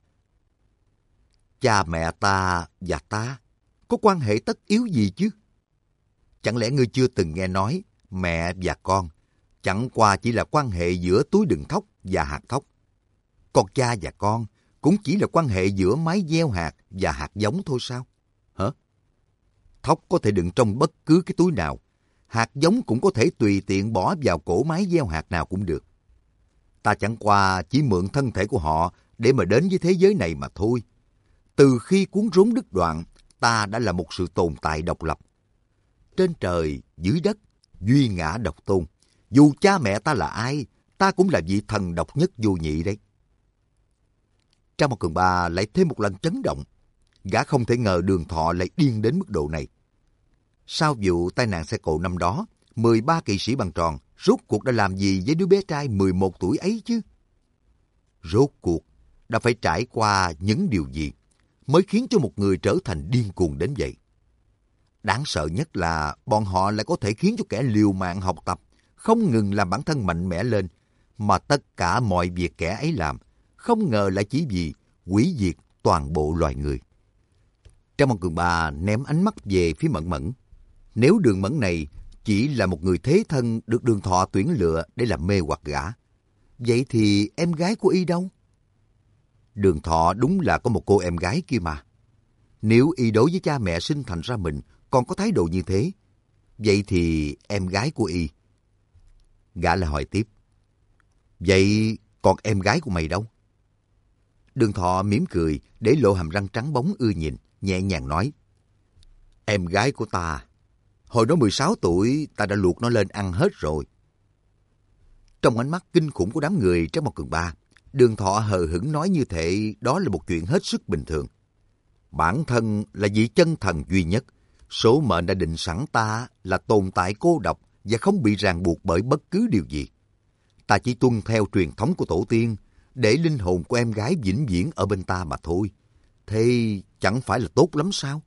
Cha mẹ ta và ta có quan hệ tất yếu gì chứ? Chẳng lẽ ngươi chưa từng nghe nói mẹ và con chẳng qua chỉ là quan hệ giữa túi đựng thóc và hạt thóc? Còn cha và con cũng chỉ là quan hệ giữa máy gieo hạt và hạt giống thôi sao? Hả? Thóc có thể đựng trong bất cứ cái túi nào, hạt giống cũng có thể tùy tiện bỏ vào cổ máy gieo hạt nào cũng được. Ta chẳng qua chỉ mượn thân thể của họ để mà đến với thế giới này mà thôi. Từ khi cuốn rốn đứt đoạn, ta đã là một sự tồn tại độc lập. Trên trời, dưới đất, duy ngã độc tôn. Dù cha mẹ ta là ai, ta cũng là vị thần độc nhất vô nhị đấy. Trắc Mộc Cường Ba lại thêm một lần chấn động. Gã không thể ngờ Đường Thọ lại điên đến mức độ này. Sau vụ tai nạn xe cộ năm đó, mười ba kỵ sĩ bằng tròn rốt cuộc đã làm gì với đứa bé trai mười một tuổi ấy chứ? Rốt cuộc đã phải trải qua những điều gì mới khiến cho một người trở thành điên cuồng đến vậy? Đáng sợ nhất là bọn họ lại có thể khiến cho kẻ liều mạng học tập, không ngừng làm bản thân mạnh mẽ lên, mà tất cả mọi việc kẻ ấy làm, không ngờ lại chỉ vì hủy diệt toàn bộ loài người. Trắc Mộc Cường Ba ném ánh mắt về phía Mẫn Mẫn. Nếu Đường Mẫn này chỉ là một người thế thân được Đường Thọ tuyển lựa để làm mê hoặc gã, vậy thì em gái của y đâu? Đường Thọ đúng là có một cô em gái kia mà. Nếu y đối với cha mẹ sinh thành ra mình còn có thái độ như thế, vậy thì em gái của y? Gã lại hỏi tiếp. Vậy còn em gái của mày đâu? Đường Thọ mỉm cười để lộ hàm răng trắng bóng ưa nhìn, nhẹ nhàng nói. Em gái của ta, hồi nó mười sáu tuổi ta đã luộc nó lên ăn hết rồi. Trong ánh mắt kinh khủng của đám người Trắc Mộc Cường Ba, Đường Thọ hờ hững nói như thể đó là một chuyện hết sức bình thường. Bản thân là vị chân thần duy nhất. Số mệnh đã định sẵn ta là tồn tại cô độc và không bị ràng buộc bởi bất cứ điều gì. Ta chỉ tuân theo truyền thống của tổ tiên, để linh hồn của em gái vĩnh viễn ở bên ta mà thôi. Thế chẳng phải là tốt lắm sao?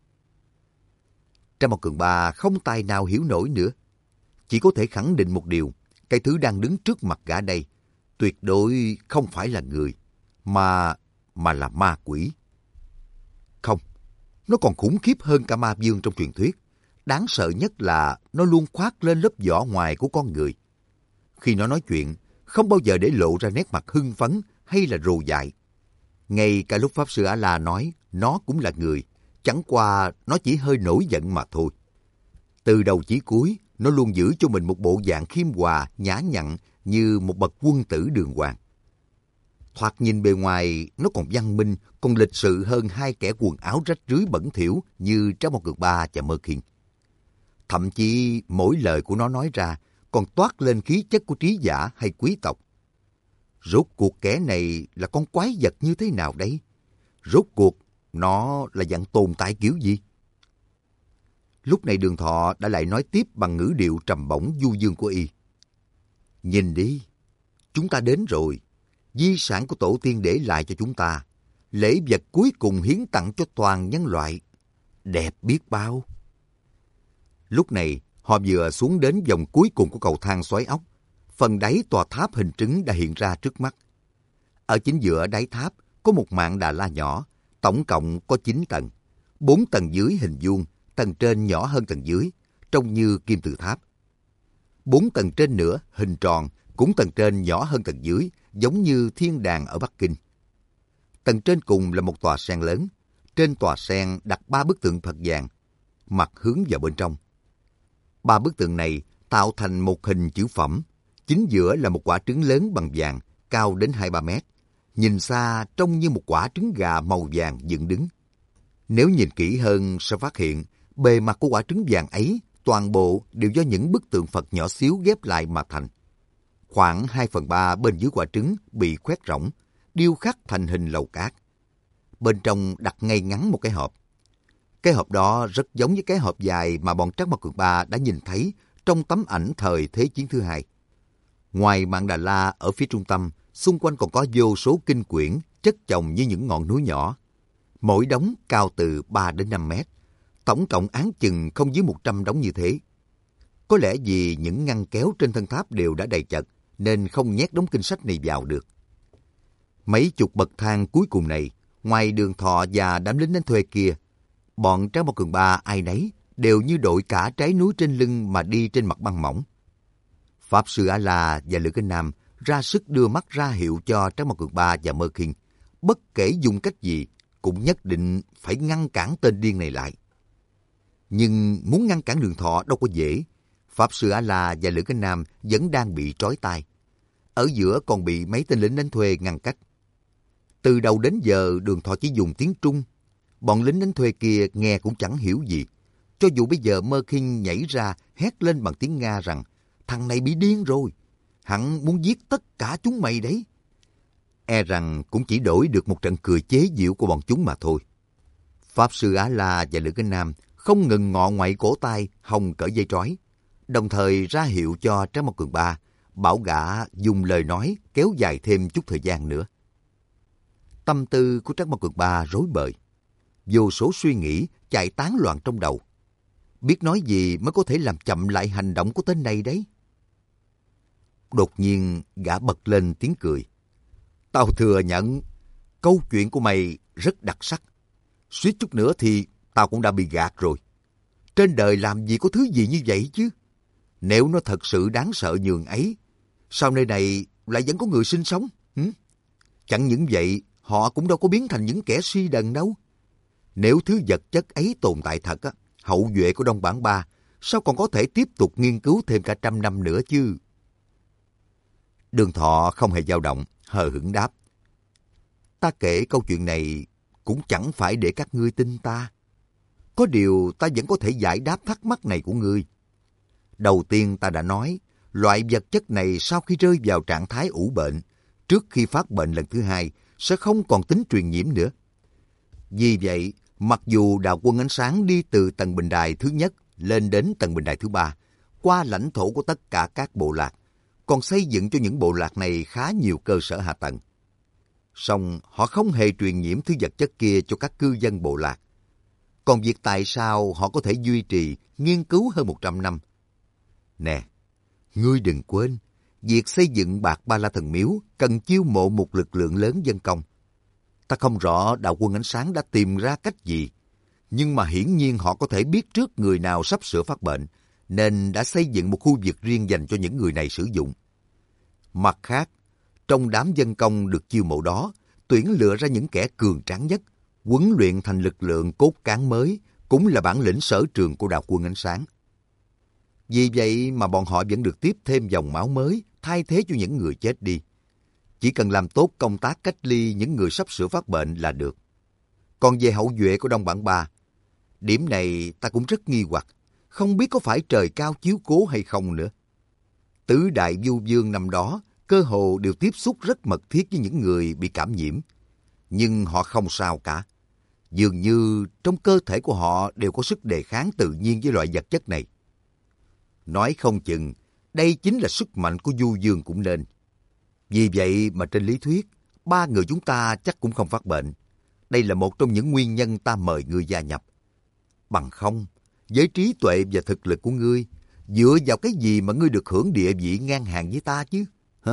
Trang Mao Cường Ba không tài nào hiểu nổi nữa. Chỉ có thể khẳng định một điều, cái thứ đang đứng trước mặt gã đây tuyệt đối không phải là người, mà mà là ma quỷ. Không, nó còn khủng khiếp hơn cả ma vương trong truyền thuyết. Đáng sợ nhất là nó luôn khoác lên lớp vỏ ngoài của con người. Khi nó nói chuyện, không bao giờ để lộ ra nét mặt hưng phấn hay là rồ dại. Ngay cả lúc Pháp Sư A-la nói nó cũng là người, chẳng qua nó chỉ hơi nổi giận mà thôi. Từ đầu chí cuối, nó luôn giữ cho mình một bộ dạng khiêm hòa, nhã nhặn như một bậc quân tử đường hoàng. Thoạt nhìn bề ngoài, nó còn văn minh, còn lịch sự hơn hai kẻ quần áo rách rưới bẩn thỉu như Trác Mao Cường Ba và Mơ Khiên. Thậm chí mỗi lời của nó nói ra còn toát lên khí chất của trí giả hay quý tộc. Rốt cuộc kẻ này là con quái vật như thế nào đấy? Rốt cuộc nó là dạng tồn tại kiểu gì? Lúc này Đường Thọ đã lại nói tiếp bằng ngữ điệu trầm bổng du dương của y. Nhìn đi, chúng ta đến rồi. Di sản của tổ tiên để lại cho chúng ta. Lễ vật cuối cùng hiến tặng cho toàn nhân loại. Đẹp biết bao. Lúc này, họ vừa xuống đến vòng cuối cùng của cầu thang xoáy ốc. Phần đáy tòa tháp hình trứng đã hiện ra trước mắt. Ở chính giữa đáy tháp có một mạng Đà La nhỏ, tổng cộng có chín tầng. Bốn tầng dưới hình vuông, tầng trên nhỏ hơn tầng dưới, trông như kim tự tháp. Bốn tầng trên nữa hình tròn, cũng tầng trên nhỏ hơn tầng dưới, giống như thiên đàng ở Bắc Kinh. Tầng trên cùng là một tòa sen lớn. Trên tòa sen đặt ba bức tượng Phật vàng, mặt hướng vào bên trong. Ba bức tượng này tạo thành một hình chữ phẩm. Chính giữa là một quả trứng lớn bằng vàng, cao đến hai ba mét. Nhìn xa trông như một quả trứng gà màu vàng dựng đứng. Nếu nhìn kỹ hơn sẽ phát hiện bề mặt của quả trứng vàng ấy toàn bộ đều do những bức tượng Phật nhỏ xíu ghép lại mà thành. Khoảng hai phần ba bên dưới quả trứng bị khoét rỗng, điêu khắc thành hình lầu cát. Bên trong đặt ngay ngắn một cái hộp. Cái hộp đó rất giống với cái hộp dài mà bọn Trác Mao Cường Ba đã nhìn thấy trong tấm ảnh thời Thế chiến thứ hai. Ngoài mạng Đà La ở phía trung tâm, xung quanh còn có vô số kinh quyển chất chồng như những ngọn núi nhỏ. Mỗi đống cao từ ba đến năm mét. Tổng cộng áng chừng không dưới một trăm đống như thế. Có lẽ vì những ngăn kéo trên thân tháp đều đã đầy chật, nên không nhét đống kinh sách này vào được. Mấy chục bậc thang cuối cùng này, ngoài Đường Thọ và đám lính đánh thuê kia, bọn Trác Mao Cường Ba ai nấy đều như đội cả trái núi trên lưng mà đi trên mặt băng mỏng. Pháp Sư A-la và Lữ Kinh Nam ra sức đưa mắt ra hiệu cho Trác Mao Cường Ba và Mơ Khiên. Bất kể dùng cách gì, cũng nhất định phải ngăn cản tên điên này lại. Nhưng muốn ngăn cản Đường Thọ đâu có dễ. Pháp Sư A-la và Lữ Kinh Nam vẫn đang bị trói tay. Ở giữa còn bị mấy tên lính đánh thuê ngăn cách. Từ đầu đến giờ Đường Thọ chỉ dùng tiếng Trung. Bọn lính đánh thuê kia nghe cũng chẳng hiểu gì. Cho dù bây giờ Mơ Khiên nhảy ra hét lên bằng tiếng Nga rằng thằng này bị điên rồi. Hắn muốn giết tất cả chúng mày đấy. E rằng cũng chỉ đổi được một trận cười chế giễu của bọn chúng mà thôi. Pháp Sư A-la và Lữ Kinh Nam không ngừng ngọ ngoại cổ tay hòng cởi dây trói, đồng thời ra hiệu cho Trác Mao Cường Ba bảo gã dùng lời nói kéo dài thêm chút thời gian nữa. Tâm tư của Trác Mao Cường Ba rối bời, vô số suy nghĩ chạy tán loạn trong đầu. Biết nói gì mới có thể làm chậm lại hành động của tên này đấy. Đột nhiên gã bật lên tiếng cười. Tao thừa nhận, câu chuyện của mày rất đặc sắc. Suýt chút nữa thì tao cũng đã bị gạt rồi. Trên đời làm gì có thứ gì như vậy chứ? Nếu nó thật sự đáng sợ nhường ấy, sao nơi này lại vẫn có người sinh sống? Hử? Chẳng những vậy, họ cũng đâu có biến thành những kẻ si đần đâu. Nếu thứ vật chất ấy tồn tại thật, á, hậu duệ của Đông Bản Ba sao còn có thể tiếp tục nghiên cứu thêm cả trăm năm nữa chứ? Đường Thọ không hề dao động, hờ hững đáp. Ta kể câu chuyện này cũng chẳng phải để các ngươi tin ta. Có điều ta vẫn có thể giải đáp thắc mắc này của ngươi. Đầu tiên ta đã nói, loại vật chất này sau khi rơi vào trạng thái ủ bệnh, trước khi phát bệnh lần thứ hai, sẽ không còn tính truyền nhiễm nữa. Vì vậy, Mặc dù đạo quân ánh sáng đi từ tầng bình đài thứ nhất lên đến tầng bình đài thứ ba, qua lãnh thổ của tất cả các bộ lạc, còn xây dựng cho những bộ lạc này khá nhiều cơ sở hạ tầng. Song họ không hề truyền nhiễm thứ vật chất kia cho các cư dân bộ lạc. Còn việc tại sao họ có thể duy trì, nghiên cứu hơn một trăm năm? Nè, ngươi đừng quên, việc xây dựng Bạc Ba La Thần Miếu cần chiêu mộ một lực lượng lớn dân công. Ta không rõ đạo quân ánh sáng đã tìm ra cách gì, nhưng mà hiển nhiên họ có thể biết trước người nào sắp sửa phát bệnh, nên đã xây dựng một khu vực riêng dành cho những người này sử dụng. Mặt khác, trong đám dân công được chiêu mộ đó, tuyển lựa ra những kẻ cường tráng nhất, huấn luyện thành lực lượng cốt cán mới, cũng là bản lĩnh sở trường của đạo quân ánh sáng. Vì vậy mà bọn họ vẫn được tiếp thêm dòng máu mới, thay thế cho những người chết đi. Chỉ cần làm tốt công tác cách ly những người sắp sửa phát bệnh là được. Còn về hậu duệ của Đông Bản Ba, điểm này ta cũng rất nghi hoặc, không biết có phải trời cao chiếu cố hay không nữa. Tứ đại vu vương năm đó cơ hồ đều tiếp xúc rất mật thiết với những người bị cảm nhiễm, nhưng họ không sao cả. Dường như trong cơ thể của họ đều có sức đề kháng tự nhiên với loại vật chất này. Nói không chừng, đây chính là sức mạnh của vu vương cũng nên. Vì vậy mà trên lý thuyết, ba người chúng ta chắc cũng không phát bệnh. Đây là một trong những nguyên nhân ta mời ngươi gia nhập. Bằng không, với trí tuệ và thực lực của ngươi, dựa vào cái gì mà ngươi được hưởng địa vị ngang hàng với ta chứ? Hả?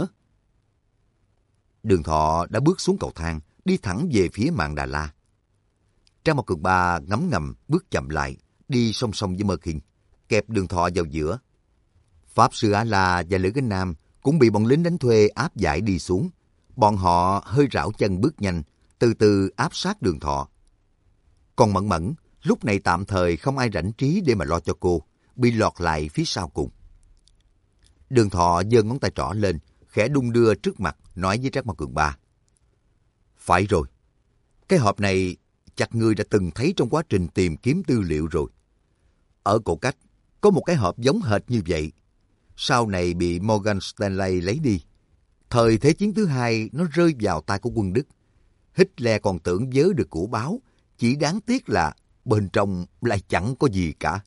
Đường Thọ đã bước xuống cầu thang, đi thẳng về phía Mạn Đà La. Trang Mộc Cường Ba ngấm ngầm bước chậm lại, đi song song với Mơ Khiên, kẹp Đường Thọ vào giữa. Pháp Sư A-La và Lữ Cánh Nam cũng bị bọn lính đánh thuê áp giải đi xuống. Bọn họ hơi rảo chân bước nhanh, từ từ áp sát Đường Thọ. Còn Mẫn Mẫn, lúc này tạm thời không ai rảnh trí để mà lo cho cô, bị lọt lại phía sau cùng. Đường Thọ giơ ngón tay trỏ lên, khẽ đung đưa trước mặt, nói với Trác Mộc Cường Ba. Phải rồi, cái hộp này chắc ngươi đã từng thấy trong quá trình tìm kiếm tư liệu rồi. Ở cổ cách, có một cái hộp giống hệt như vậy. Sau này bị Morgan Stanley lấy đi. Thời Thế chiến thứ hai, nó rơi vào tay của quân Đức. Hitler còn tưởng vớ được của báo, chỉ đáng tiếc là bên trong lại chẳng có gì cả.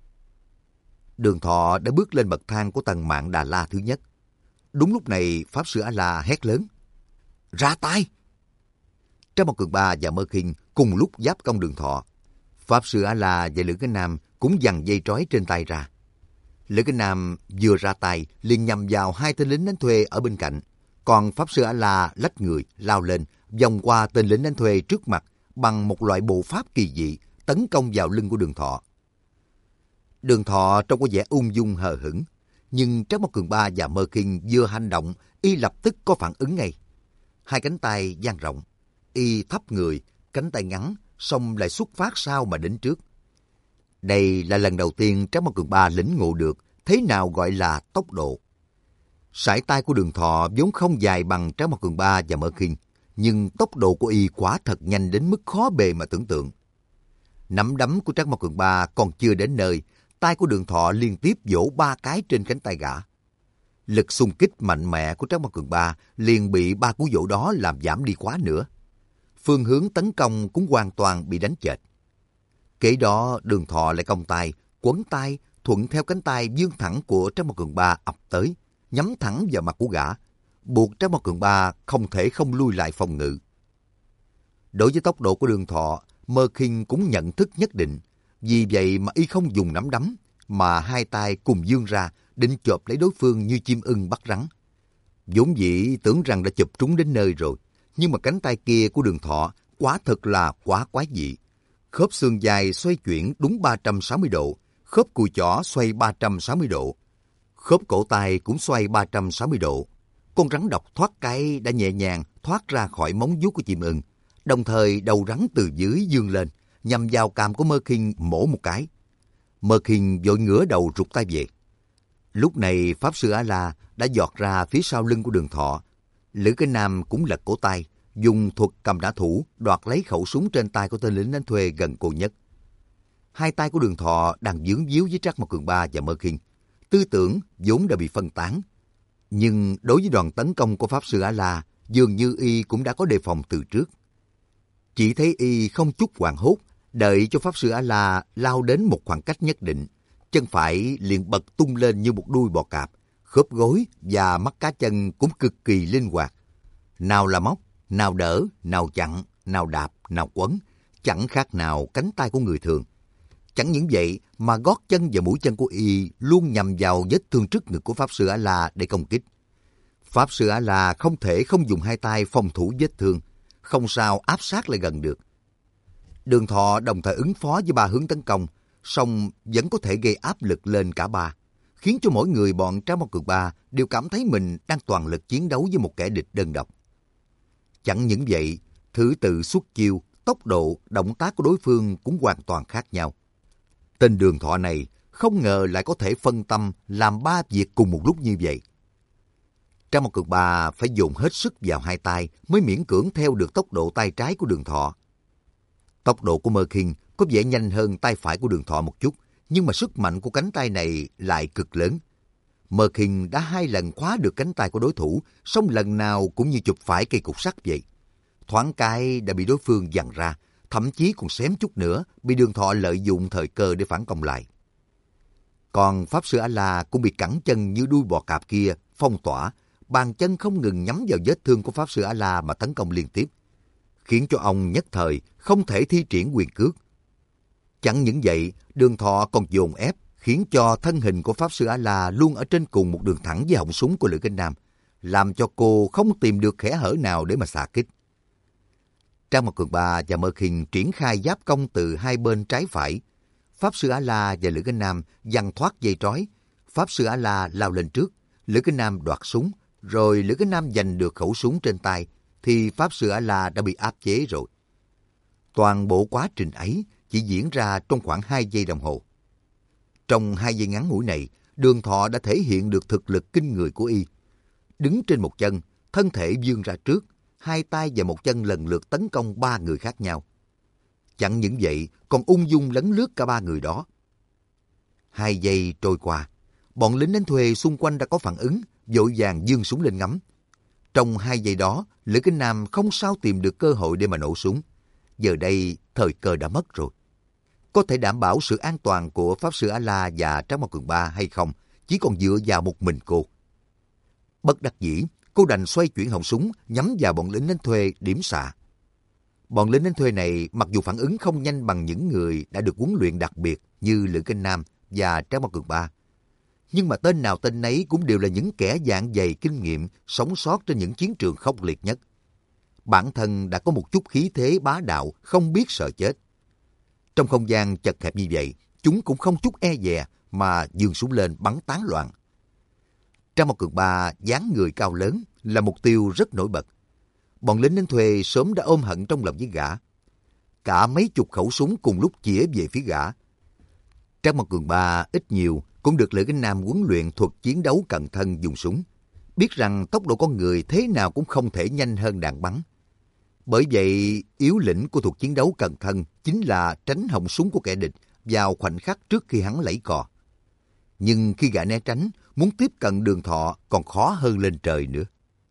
Đường Thọ đã bước lên bậc thang của tầng Mạn Đà La thứ nhất. Đúng lúc này, Pháp Sư A-La hét lớn. Ra tay! Trác Mộc Cường Ba và Mơ Khiên cùng lúc giáp công Đường Thọ. Pháp Sư A-La và Lữ Cánh Nam cũng giằng dây trói trên tay ra. Lữ Cánh Nam vừa ra tay liền nhằm vào hai tên lính đánh thuê ở bên cạnh. Còn Pháp Sư A-La lách người, lao lên, vòng qua tên lính đánh thuê trước mặt bằng một loại bộ pháp kỳ dị, tấn công vào lưng của Đường Thọ. Đường Thọ trông có vẻ ung dung hờ hững, nhưng Trác Mộc Cường Ba và Mơ Khiên vừa hành động, y lập tức có phản ứng ngay. Hai cánh tay dang rộng, y thấp người, cánh tay ngắn, song lại xuất phát sau mà đến trước. Đây là lần đầu tiên Trác Mộc Cường Ba lĩnh ngộ được thế nào gọi là tốc độ. Sải tay của Đường Thọ vốn không dài bằng Trác Mộc Cường Ba và Mơ Khiên, nhưng tốc độ của y quả thật nhanh đến mức khó bề mà tưởng tượng. Nắm đấm của Trác Mộc Cường Ba còn chưa đến nơi, tay của Đường Thọ liên tiếp vỗ ba cái trên cánh tay gã. Lực xung kích mạnh mẽ của Trác Mộc Cường Ba liền bị ba cú vỗ đó làm giảm đi quá nữa. Phương hướng tấn công cũng hoàn toàn bị đánh chệch. Kế đó Đường Thọ lại cong tay, quấn tay, thuận theo cánh tay vươn thẳng của Trác Mộc Cường Ba ập tới, nhắm thẳng vào mặt của gã, buộc Trác Mộc Cường Ba không thể không lui lại phòng ngự. Đối với tốc độ của Đường Thọ, Mơ Khiên cũng nhận thức nhất định, vì vậy mà y không dùng nắm đấm, mà hai tay cùng vươn ra, định chộp lấy đối phương như chim ưng bắt rắn. Vốn dĩ tưởng rằng đã chụp trúng đến nơi rồi, nhưng mà cánh tay kia của Đường Thọ quả thật là quá quái dị. Khớp xương dài xoay chuyển đúng ba trăm sáu mươi độ, khớp cùi chỏ xoay ba trăm sáu mươi độ, khớp cổ tay cũng xoay ba trăm sáu mươi độ. Con rắn độc thoát cái đã nhẹ nhàng thoát ra khỏi móng vuốt của chim ưng, đồng thời đầu rắn từ dưới vươn lên, nhằm vào cằm của Mơ Khiên mổ một cái. Mơ Khiên vội ngửa đầu rụt tay về. Lúc này Pháp Sư A-La đã giọt ra phía sau lưng của Đường Thọ. Lữ Cánh Nam cũng lật cổ tay, dùng thuật cầm đả thủ đoạt lấy khẩu súng trên tay của tên lính đánh thuê gần cô nhất. Hai tay của Đường Thọ đang vướng víu với Trác Mộc Cường Ba và Mơ Khiên. Tư tưởng vốn đã bị phân tán, nhưng đối với đoàn tấn công của Pháp Sư A-La, dường như y cũng đã có đề phòng từ trước. Chỉ thấy y không chút hoảng hốt, Đợi cho Pháp Sư A-la lao đến một khoảng cách nhất định, chân phải liền bật tung lên như một đuôi bò cạp, khớp gối và mắt cá chân cũng cực kỳ linh hoạt. Nào là móc, nào đỡ, nào chặn, nào đạp, nào quấn, chẳng khác nào cánh tay của người thường. Chẳng những vậy mà gót chân và mũi chân của y luôn nhằm vào vết thương trước ngực của Pháp Sư A-la để công kích. Pháp Sư A-la không thể không dùng hai tay phòng thủ vết thương, không sao áp sát lại gần được. Đường Thọ đồng thời ứng phó với ba hướng tấn công, song vẫn có thể gây áp lực lên cả ba, khiến cho mỗi người bọn Trác Mao Cường Ba đều cảm thấy mình đang toàn lực chiến đấu với một kẻ địch đơn độc. Chẳng những vậy, thứ tự xuất chiêu, tốc độ, động tác của đối phương cũng hoàn toàn khác nhau. Tên Đường Thọ này không ngờ lại có thể phân tâm làm ba việc cùng một lúc như vậy. Trác Mao Cường Ba phải dồn hết sức vào hai tay mới miễn cưỡng theo được tốc độ tay trái của Đường Thọ. Tốc độ của Mơ Khiên có vẻ nhanh hơn tay phải của Đường Thọ một chút, nhưng mà sức mạnh của cánh tay này lại cực lớn. Mơ Khiên đã hai lần khóa được cánh tay của đối thủ, song lần nào cũng như chụp phải cây cục sắt vậy. Thoáng cái đã bị đối phương giằng ra, thậm chí còn xém chút nữa bị Đường Thọ lợi dụng thời cơ để phản công lại. Còn Pháp Sư A-la cũng bị cẳng chân như đuôi bò cạp kia phong tỏa, bàn chân không ngừng nhắm vào vết thương của Pháp Sư A-la mà tấn công liên tiếp, khiến cho ông nhất thời không thể thi triển quyền cước. Chẳng những vậy, Đường Thọ còn dồn ép, khiến cho thân hình của Pháp Sư A-la luôn ở trên cùng một đường thẳng với họng súng của Lữ Kinh Nam, làm cho cô không tìm được kẽ hở nào để mà xạ kích. Trác Mao Cường Ba và Mơ Khiên triển khai giáp công từ hai bên trái phải. Pháp Sư A-la và Lữ Kinh Nam giằng thoát dây trói. Pháp Sư A-la lao lên trước, Lữ Kinh Nam đoạt súng, rồi Lữ Kinh Nam giành được khẩu súng trên tay, thì Pháp Sư A-la đã bị áp chế rồi. Toàn bộ quá trình ấy chỉ diễn ra trong khoảng hai giây đồng hồ. Trong hai giây ngắn ngủi này, Đường Thọ đã thể hiện được thực lực kinh người của y. Đứng trên một chân, thân thể vươn ra trước, hai tay và một chân lần lượt tấn công ba người khác nhau. Chẳng những vậy, còn ung dung lấn lướt cả ba người đó. Hai giây trôi qua, bọn lính đánh thuê xung quanh đã có phản ứng, vội vàng giương súng lên ngắm. Trong hai giây đó, Lữ Kinh Nam không sao tìm được cơ hội để mà nổ súng. Giờ đây, thời cơ đã mất rồi. Có thể đảm bảo sự an toàn của Pháp Sư A-la và Trác Mao Cường Ba hay không, chỉ còn dựa vào một mình cô. Bất đắc dĩ, cô đành xoay chuyển họng súng nhắm vào bọn lính đánh thuê điểm xạ. Bọn lính đánh thuê này mặc dù phản ứng không nhanh bằng những người đã được huấn luyện đặc biệt như Lữ Kinh Nam và Trác Mao Cường Ba, nhưng mà tên nào tên nấy cũng đều là những kẻ dạng dày kinh nghiệm sống sót trên những chiến trường khốc liệt nhất. Bản thân đã có một chút khí thế bá đạo, không biết sợ chết. Trong không gian chật hẹp như vậy, chúng cũng không chút e dè mà giương súng lên bắn tán loạn. Trác Mao Cường Ba dáng người cao lớn là mục tiêu rất nổi bật. Bọn lính đánh thuê sớm đã ôm hận trong lòng với gã. Cả mấy chục khẩu súng cùng lúc chĩa về phía gã. Trác Mao Cường Ba ít nhiều cũng được Lữ Kinh Nam huấn luyện thuật chiến đấu cận thân dùng súng, biết rằng tốc độ con người thế nào cũng không thể nhanh hơn đạn bắn. Bởi vậy, yếu lĩnh của thuật chiến đấu cận thân chính là tránh họng súng của kẻ địch vào khoảnh khắc trước khi hắn lẫy cò. Nhưng khi gã né tránh, muốn tiếp cận Đường Thọ còn khó hơn lên trời nữa.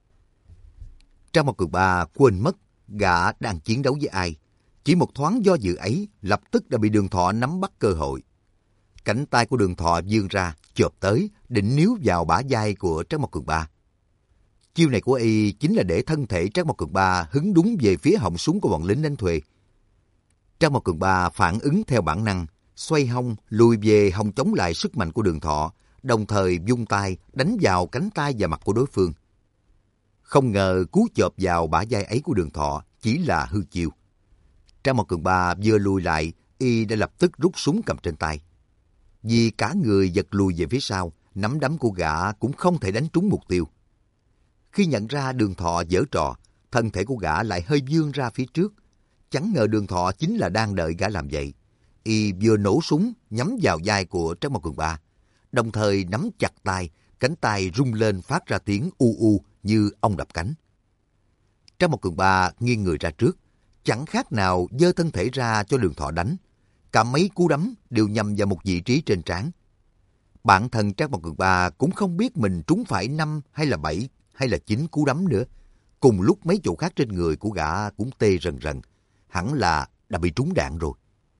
Trác Mao Cường Ba quên mất gã đang chiến đấu với ai. Chỉ một thoáng do dự ấy, lập tức đã bị Đường Thọ nắm bắt cơ hội. Cánh tay của Đường Thọ vươn ra, chộp tới, định níu vào bả vai của Trác Mao Cường Ba. Chiêu này của y chính là để thân thể Trác Mao Cường Ba hứng đúng về phía họng súng của bọn lính đánh thuê. Trác Mao Cường Ba phản ứng theo bản năng, xoay hông lùi về hòng chống lại sức mạnh của Đường Thọ, đồng thời vung tay đánh vào cánh tay và mặt của đối phương. Không ngờ cú chộp vào bả vai ấy của Đường Thọ chỉ là hư chiêu. Trác Mao Cường Ba vừa lùi lại, y đã lập tức rút súng cầm trên tay. Vì cả người giật lùi về phía sau, nắm đấm của gã cũng không thể đánh trúng mục tiêu. Khi nhận ra Đường Thọ giở trò, thân thể của gã lại hơi vươn ra phía trước. Chẳng ngờ Đường Thọ chính là đang đợi gã làm vậy. Y vừa nổ súng nhắm vào vai của Trác Mao Cường Ba, đồng thời nắm chặt tay, cánh tay rung lên phát ra tiếng u u như ong đập cánh. Trác Mao Cường Ba nghiêng người ra trước, chẳng khác nào giơ thân thể ra cho Đường Thọ đánh. Cả mấy cú đấm đều nhằm vào một vị trí trên trán. Bản thân Trác Mao Cường Ba cũng không biết mình trúng phải năm hay là bảy hay là chín cú đấm nữa. Cùng lúc mấy chỗ khác trên người của gã cũng tê rần rần, hẳn là đã bị trúng đạn rồi.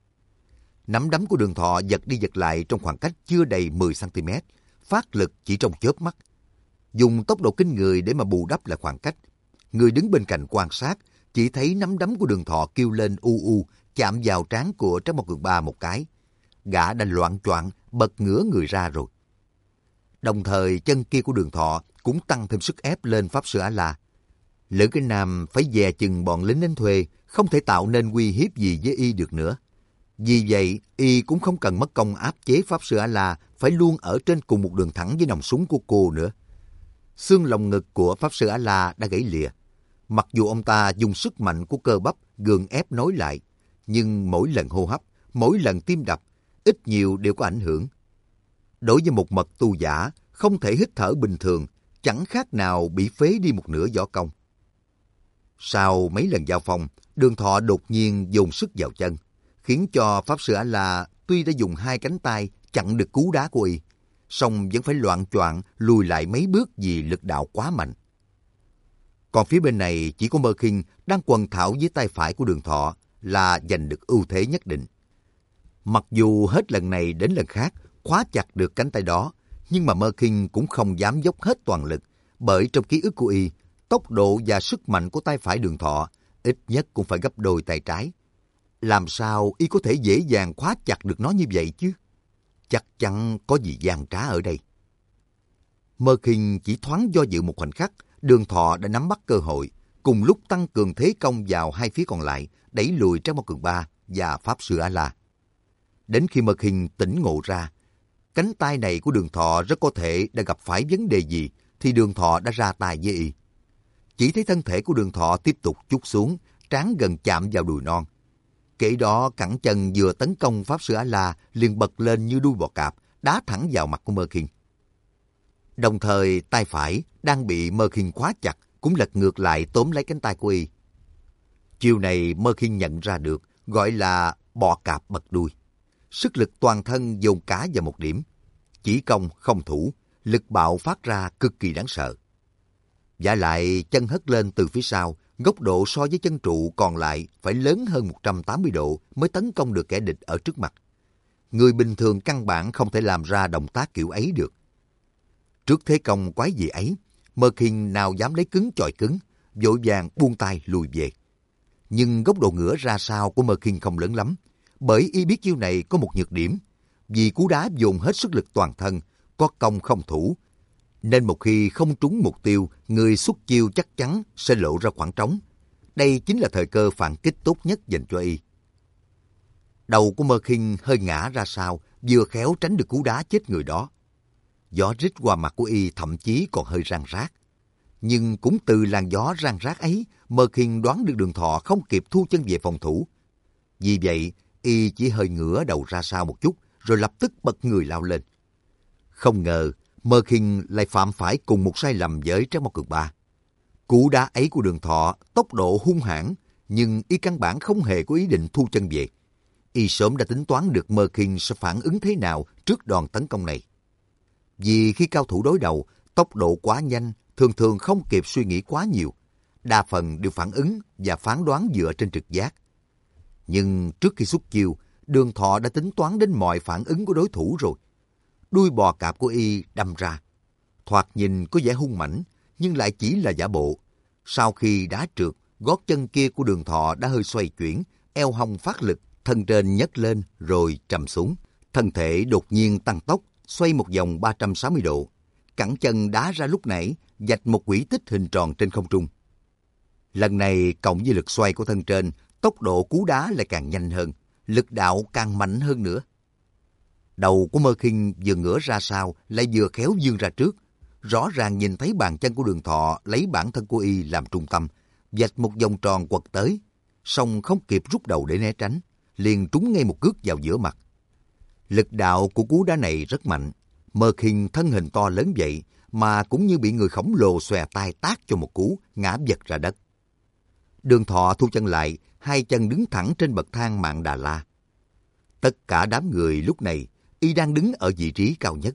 Nắm đấm của Đường Thọ giật đi giật lại trong khoảng cách chưa đầy mười xăng-ti-mét, phát lực chỉ trong chớp mắt. Dùng tốc độ kinh người để mà bù đắp lại khoảng cách. Người đứng bên cạnh quan sát, chỉ thấy nắm đấm của Đường Thọ kêu lên u u, chạm vào trán của Trác Mộc Cường Ba một cái. Gã đã loạng choạng bật ngửa người ra rồi. Đồng thời chân kia của Đường Thọ cũng tăng thêm sức ép lên Pháp Sư A-la. Lữ Kinh Nam phải dè chừng bọn lính đánh thuê, không thể tạo nên uy hiếp gì với y được nữa. Vì vậy, y cũng không cần mất công áp chế Pháp Sư A-la phải luôn ở trên cùng một đường thẳng với nòng súng của cô nữa. Xương lồng ngực của Pháp Sư A-la đã gãy lìa. Mặc dù ông ta dùng sức mạnh của cơ bắp gượng ép nối lại, nhưng mỗi lần hô hấp, mỗi lần tim đập, ít nhiều đều có ảnh hưởng. Đối với một mật tu giả, không thể hít thở bình thường, chẳng khác nào bị phế đi một nửa võ công. Sau mấy lần giao phong, Đường Thọ đột nhiên dồn sức vào chân, khiến cho Pháp Sư A-la tuy đã dùng hai cánh tay chặn được cú đá của y, song vẫn phải loạng choạng lùi lại mấy bước vì lực đạo quá mạnh. Còn phía bên này chỉ có Mơ Khinh đang quần thảo với tay phải của Đường Thọ là giành được ưu thế nhất định. Mặc dù hết lần này đến lần khác khóa chặt được cánh tay đó, nhưng mà Mơ Khinh cũng không dám dốc hết toàn lực, bởi trong ký ức của y, tốc độ và sức mạnh của tay phải Đường Thọ ít nhất cũng phải gấp đôi tay trái. Làm sao y có thể dễ dàng khóa chặt được nó như vậy chứ? Chắc chắn có gì gian trá ở đây. Mơ Khinh chỉ thoáng do dự một khoảnh khắc, Đường Thọ đã nắm bắt cơ hội, cùng lúc tăng cường thế công vào hai phía còn lại, đẩy lùi Trác Mộc Cường Ba và Pháp Sư A-la. Đến khi Mơ Khinh tỉnh ngộ ra, cánh tay này của Đường Thọ rất có thể đã gặp phải vấn đề gì, thì Đường Thọ đã ra tay với y. Chỉ thấy thân thể của Đường Thọ tiếp tục trút xuống, trán gần chạm vào đùi non. Kể đó cẳng chân vừa tấn công Pháp Sư A-la liền bật lên như đuôi bò cạp, đá thẳng vào mặt của Mơ Khinh. Đồng thời tay phải đang bị Mơ Khinh khóa chặt cũng lật ngược lại tóm lấy cánh tay của y. Chiêu này Mơ Khinh nhận ra được, gọi là bò cạp bật đuôi. Sức lực toàn thân dồn cả vào một điểm. Chỉ công không thủ, lực bạo phát ra cực kỳ đáng sợ. Và lại chân hất lên từ phía sau, góc độ so với chân trụ còn lại phải lớn hơn một trăm tám mươi độ mới tấn công được kẻ địch ở trước mặt. Người bình thường căn bản không thể làm ra động tác kiểu ấy được. Trước thế công quái dị ấy, Mơ Khinh nào dám lấy cứng chọi cứng, vội vàng buông tay lùi về. Nhưng góc độ ngửa ra sau của Mơ Khinh không lớn lắm, bởi y biết chiêu này có một nhược điểm. Vì cú đá dồn hết sức lực toàn thân, có công không thủ, nên một khi không trúng mục tiêu, người xuất chiêu chắc chắn sẽ lộ ra khoảng trống. Đây chính là thời cơ phản kích tốt nhất dành cho y. Đầu của Mơ Khinh hơi ngã ra sau, vừa khéo tránh được cú đá chết người đó. Gió rít qua mặt của y thậm chí còn hơi rang rác. Nhưng cũng từ làn gió rang rác ấy, Mơ Khinh đoán được Đường Thọ không kịp thu chân về phòng thủ. Vì vậy, y chỉ hơi ngửa đầu ra sau một chút, rồi lập tức bật người lao lên. Không ngờ, Mơ Khinh lại phạm phải cùng một sai lầm với Trác Mộc Cường Ba. Cú đá ấy của Đường Thọ tốc độ hung hãn, nhưng y căn bản không hề có ý định thu chân về. Y sớm đã tính toán được Mơ Khinh sẽ phản ứng thế nào trước đòn tấn công này. Vì khi cao thủ đối đầu, tốc độ quá nhanh, thường thường không kịp suy nghĩ quá nhiều. Đa phần đều phản ứng và phán đoán dựa trên trực giác. Nhưng trước khi xuất chiêu, Đường Thọ đã tính toán đến mọi phản ứng của đối thủ rồi. Đuôi bò cạp của y đâm ra. Thoạt nhìn có vẻ hung mãnh, nhưng lại chỉ là giả bộ. Sau khi đá trượt, gót chân kia của Đường Thọ đã hơi xoay chuyển, eo hông phát lực, thân trên nhấc lên rồi trầm xuống. Thân thể đột nhiên tăng tốc, xoay một vòng ba trăm sáu mươi độ. Cẳng chân đá ra lúc nãy, vạch một quỹ tích hình tròn trên không trung. Lần này cộng với lực xoay của thân trên, tốc độ cú đá lại càng nhanh hơn, lực đạo càng mạnh hơn nữa. Đầu của Mơ Khinh vừa ngửa ra sau, lại vừa khéo vươn ra trước. Rõ ràng nhìn thấy bàn chân của Đường Thọ lấy bản thân của y làm trung tâm, vạch một vòng tròn quật tới, song không kịp rút đầu để né tránh, liền trúng ngay một cước vào giữa mặt. Lực đạo của cú đá này rất mạnh. Mơ Khinh thân hình to lớn vậy mà cũng như bị người khổng lồ xòe tay tát cho một cú, ngã vật ra đất. Đường Thọ thu chân lại, hai chân đứng thẳng trên bậc thang Mạn Đà La. Tất cả đám người lúc này, y đang đứng ở vị trí cao nhất.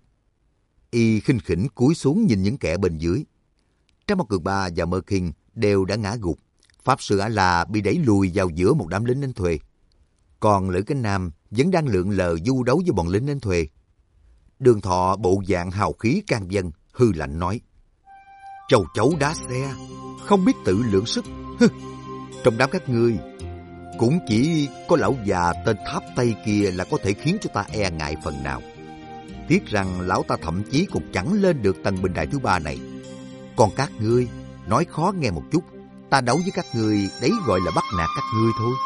Y khinh khỉnh cúi xuống nhìn những kẻ bên dưới. Trác Mộc Cường Ba và Mơ Khinh đều đã ngã gục. Pháp Sư A-la bị đẩy lùi vào giữa một đám lính đánh thuê. Còn Lữ Cánh Nam vẫn đang lượn lờ du đấu với bọn lính đến thuê. Đường Thọ bộ dạng hào khí can dân, hư lạnh nói: Châu chấu đá xe, không biết tự lượng sức. Hừ, trong đám các ngươi, cũng chỉ có lão già tên Tháp Tây kia là có thể khiến cho ta e ngại phần nào. Tiếc rằng lão ta thậm chí còn chẳng lên được tầng bình đại thứ ba này. Còn các ngươi, nói khó nghe một chút, ta đấu với các ngươi, đấy gọi là bắt nạt các ngươi thôi.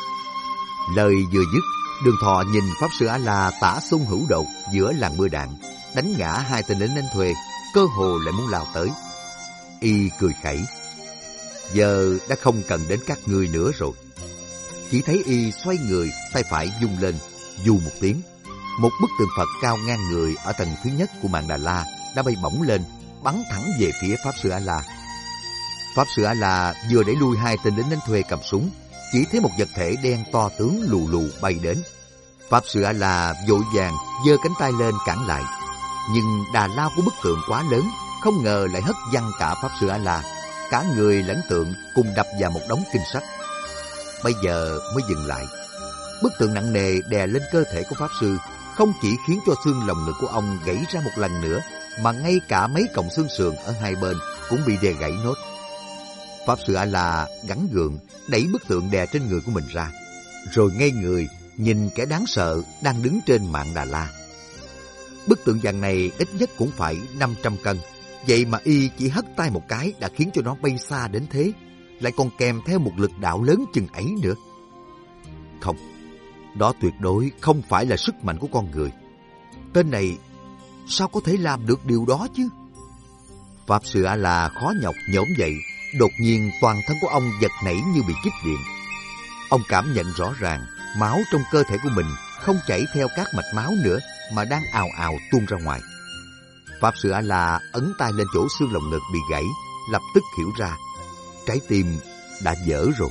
Lời vừa dứt, Đường Thọ nhìn Pháp Sư A-la tả xung hữu đột giữa làn mưa đạn, đánh ngã hai tên lính đánh thuê, cơ hồ lại muốn lao tới. Y cười khẩy: Giờ đã không cần đến các ngươi nữa rồi. Chỉ thấy Y xoay người, tay phải vung lên, vù một tiếng. Một bức tượng Phật cao ngang người ở tầng thứ nhất của Mạn Đà La đã bay bổng lên, bắn thẳng về phía Pháp Sư A-la. Pháp Sư A-la vừa đẩy lui hai tên lính đánh thuê cầm súng, chỉ thấy một vật thể đen to tướng lù lù bay đến. Pháp Sư A-la vội vàng giơ cánh tay lên cản lại, nhưng đà lao của bức tượng quá lớn, không ngờ lại hất văng cả Pháp Sư A-la, cả người lẫn tượng cùng đập vào một đống kinh sách. Bây giờ mới dừng lại. Bức tượng nặng nề đè lên cơ thể của Pháp Sư, không chỉ khiến cho xương lồng ngực của ông gãy ra một lần nữa, mà ngay cả mấy cọng xương sườn ở hai bên cũng bị đè gãy nốt. Pháp Sư A-la gắng gượng đẩy bức tượng đè trên người của mình ra, rồi ngây người nhìn kẻ đáng sợ đang đứng trên Mạn Đà La. Bức tượng vàng này ít nhất cũng phải năm trăm cân, vậy mà Y chỉ hất tay một cái đã khiến cho nó bay xa đến thế, lại còn kèm theo một lực đạo lớn chừng ấy nữa. Không, đó tuyệt đối không phải là sức mạnh của con người. Tên này sao có thể làm được điều đó chứ? Pháp Sư A-la khó nhọc nhổm dậy, đột nhiên toàn thân của ông giật nảy như bị chích điện. Ông cảm nhận rõ ràng máu trong cơ thể của mình không chảy theo các mạch máu nữa, mà đang ào ào tuôn ra ngoài. Pháp Sư A-la ấn tay lên chỗ xương lồng ngực bị gãy, lập tức hiểu ra trái tim đã vỡ rồi.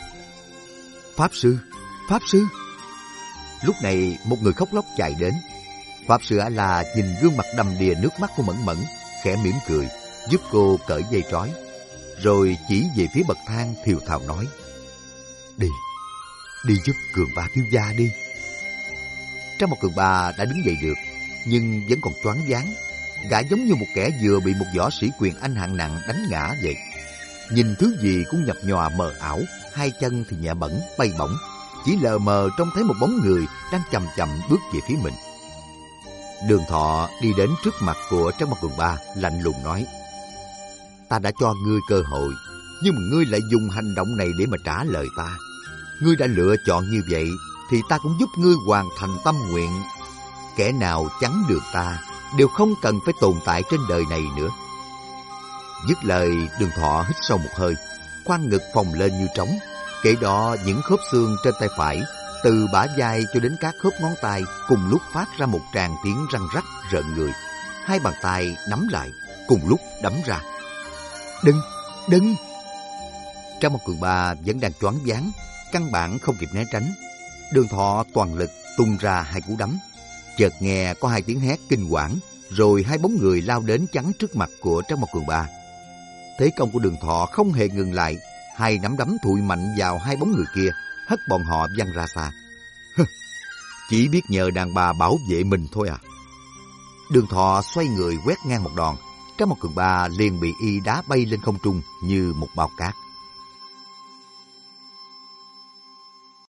Pháp Sư, Pháp Sư! Lúc này một người khóc lóc chạy đến. Pháp Sư A-la nhìn gương mặt đầm đìa nước mắt của Mẫn Mẫn, khẽ mỉm cười, giúp cô cởi dây trói, rồi chỉ về phía bậc thang thều thào nói: Đi, đi giúp Cường Ba thiếu gia đi. Trang Một Cường Ba đã đứng dậy được, nhưng vẫn còn choáng váng. Gã giống như một kẻ vừa bị một võ sĩ quyền Anh hạng nặng đánh ngã vậy. Nhìn thứ gì cũng nhập nhòa mờ ảo, hai chân thì nhẹ bẫng bay bổng, chỉ lờ mờ trông thấy một bóng người đang chậm chậm bước về phía mình. Đường Thọ đi đến trước mặt của Trang Một Cường Ba, lạnh lùng nói: Ta đã cho ngươi cơ hội, nhưng mà ngươi lại dùng hành động này để mà trả lời ta. Ngươi đã lựa chọn như vậy, thì ta cũng giúp ngươi hoàn thành tâm nguyện. Kẻ nào chắn được ta đều không cần phải tồn tại trên đời này nữa. Dứt lời, Đường Thọ hít sâu một hơi, khoang ngực phồng lên như trống. Kể đó những khớp xương trên tay phải, từ bả vai cho đến các khớp ngón tay, cùng lúc phát ra một tràng tiếng răng rắc rợn người. Hai bàn tay nắm lại, cùng lúc đấm ra. Đừng, đừng! Trang Một Cường Ba vẫn đang choáng váng, căn bản không kịp né tránh. Đường Thọ toàn lực tung ra hai cú đấm. Chợt nghe có hai tiếng hét kinh hoảng, rồi hai bóng người lao đến chắn trước mặt của Trang Một Cường Ba. Thế công của Đường Thọ không hề ngừng lại, hai nắm đấm thụi mạnh vào hai bóng người kia, hất bọn họ văng ra xa. Chỉ biết nhờ đàn bà bảo vệ mình thôi à? Đường Thọ xoay người quét ngang một đòn, Trang Một Cường Ba liền bị Y đá bay lên không trung như một bao cát.